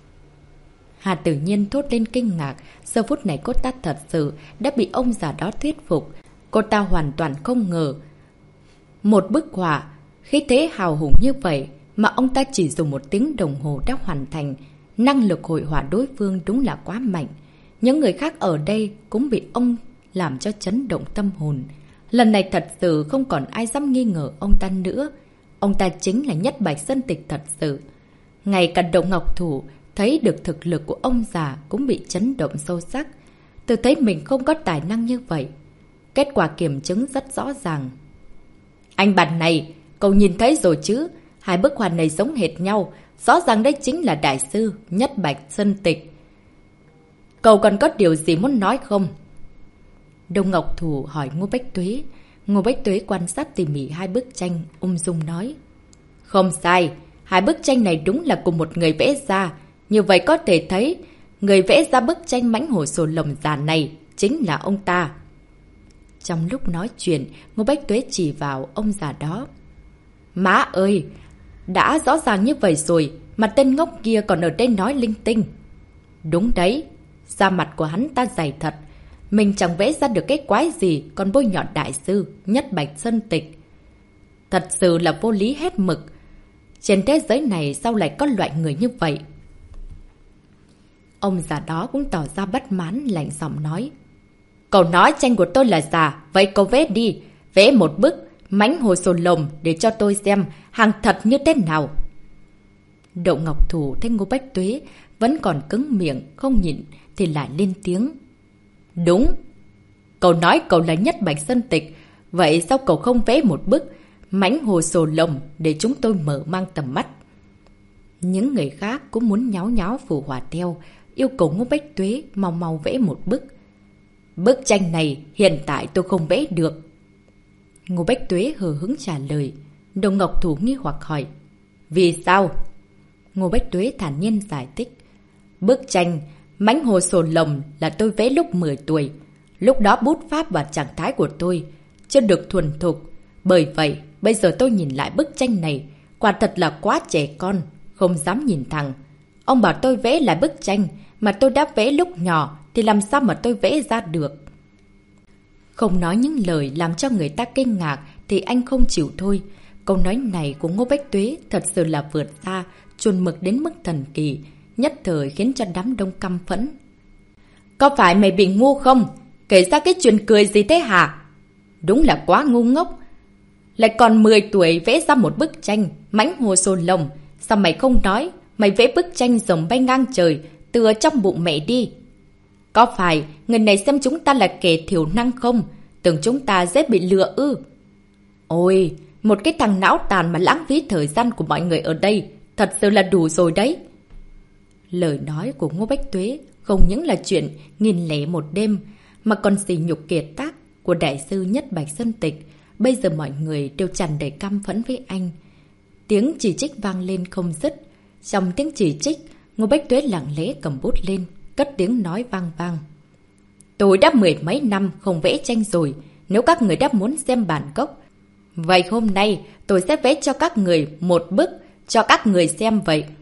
S1: Hà Tử Nhiên thốt lên kinh ngạc, giờ phút này cô ta thật sự đã bị ông già đó thuyết phục. Cô ta hoàn toàn không ngờ. Một bức họa, khí thế hào hùng như vậy mà ông ta chỉ dùng một tiếng đồng hồ đã hoàn thành. Năng lực hội họa đối phương đúng là quá mạnh. Những người khác ở đây cũng bị ông làm cho chấn động tâm hồn. Lần này thật sự không còn ai dám nghi ngờ ông ta nữa. Ông ta chính là Nhất Bạch Sơn Tịch thật sự. Ngay cả Động Ngọc Thủ thấy được thực lực của ông già cũng bị chấn động sâu sắc. Từ thấy mình không có tài năng như vậy. Kết quả kiểm chứng rất rõ ràng. Anh bạn này, cậu nhìn thấy rồi chứ? Hai bức họa này giống hệt nhau. Rõ ràng đây chính là đại sư Nhất Bạch Sơn Tịch. Cậu còn có điều gì muốn nói không? Đông Ngọc Thủ hỏi Ngô Bách Tuế. Ngô Bách Tuế quan sát tỉ mỉ hai bức tranh, ung dung nói. Không sai, hai bức tranh này đúng là cùng một người vẽ ra. Như vậy có thể thấy, người vẽ ra bức tranh Mãnh Hồ Sổ Lồng giả này chính là ông ta. Trong lúc nói chuyện, Ngô Bách Tuế chỉ vào ông già đó. Má ơi! Đã rõ ràng như vậy rồi, mà tên ngốc kia còn ở đây nói linh tinh. Đúng đấy, da mặt của hắn ta dày thật. Mình chẳng vẽ ra được cái quái gì, còn bôi nhọ đại sư Nhất Bạch Sơn Tịch. Thật sự là vô lý hết mực. Trên thế giới này sao lại có loại người như vậy? Ông già đó cũng tỏ ra bất mãn, lạnh giọng nói. Cậu nói tranh của tôi là giả, vậy cậu vẽ đi. Vẽ một bức Mãnh Hồ Sổ Lồng để cho tôi xem hàng thật như thế nào. Động Ngọc Thủ thấy Ngô Bách Tuế vẫn còn cứng miệng, không nhịn thì lại lên tiếng. Đúng, cậu nói cậu là Nhất Bạch Sơn Tịch, vậy sao cậu không vẽ một bức Mãnh Hồ Sổ Lồng để chúng tôi mở mang tầm mắt? Những người khác cũng muốn nháo nháo phụ họa theo, yêu cầu Ngô Bách Tuế mau mau vẽ một bức. Bức tranh này hiện tại tôi không vẽ được. Ngô Bách Tuế hờ hững trả lời. Đồng Ngọc Thủ nghi hoặc hỏi. Vì sao? Ngô Bách Tuế thản nhiên giải thích. Bức tranh Mãnh Hồ Sổ Lồng là tôi vẽ lúc mười tuổi. Lúc đó bút pháp và trạng thái của tôi chưa được thuần thục. Bởi vậy, bây giờ tôi nhìn lại bức tranh này, quả thật là quá trẻ con, không dám nhìn thẳng. Ông bảo tôi vẽ lại bức tranh mà tôi đã vẽ lúc nhỏ thì làm sao mà tôi vẽ ra được? Không nói những lời làm cho người ta kinh ngạc thì anh không chịu thôi. Câu nói này của Ngô Bách Tuế thật sự là vượt xa, chuẩn mực đến mức thần kỳ, nhất thời khiến cho đám đông căm phẫn. Có phải mày bị ngu không? Kể ra cái chuyện cười gì thế hả? Đúng là quá ngu ngốc. Lại còn mười tuổi vẽ ra một bức tranh, mãnh hồ sồn lồng. Sao mày không nói? Mày vẽ bức tranh rồng bay ngang trời, tựa trong bụng mẹ đi. Có phải người này xem chúng ta là kẻ thiểu năng không? Tưởng chúng ta dễ bị lừa ư? Ôi, một cái thằng não tàn mà lãng phí thời gian của mọi người ở đây, thật sự là đủ rồi đấy. Lời nói của Ngô Bách Tuế không những là chuyện nghìn lẻ một đêm, mà còn sỉ nhục kiệt tác của đại sư Nhất Bạch Sơn Tịch. Bây giờ mọi người đều tràn đầy căm phẫn với anh. Tiếng chỉ trích vang lên không dứt. Trong tiếng chỉ trích, Ngô Bách Tuế lặng lẽ cầm bút lên, cất tiếng nói vang vang. Tôi đã mười mấy năm không vẽ tranh rồi, nếu các người đã muốn xem bản gốc. Vậy hôm nay tôi sẽ vẽ cho các người một bức, cho các người xem vậy.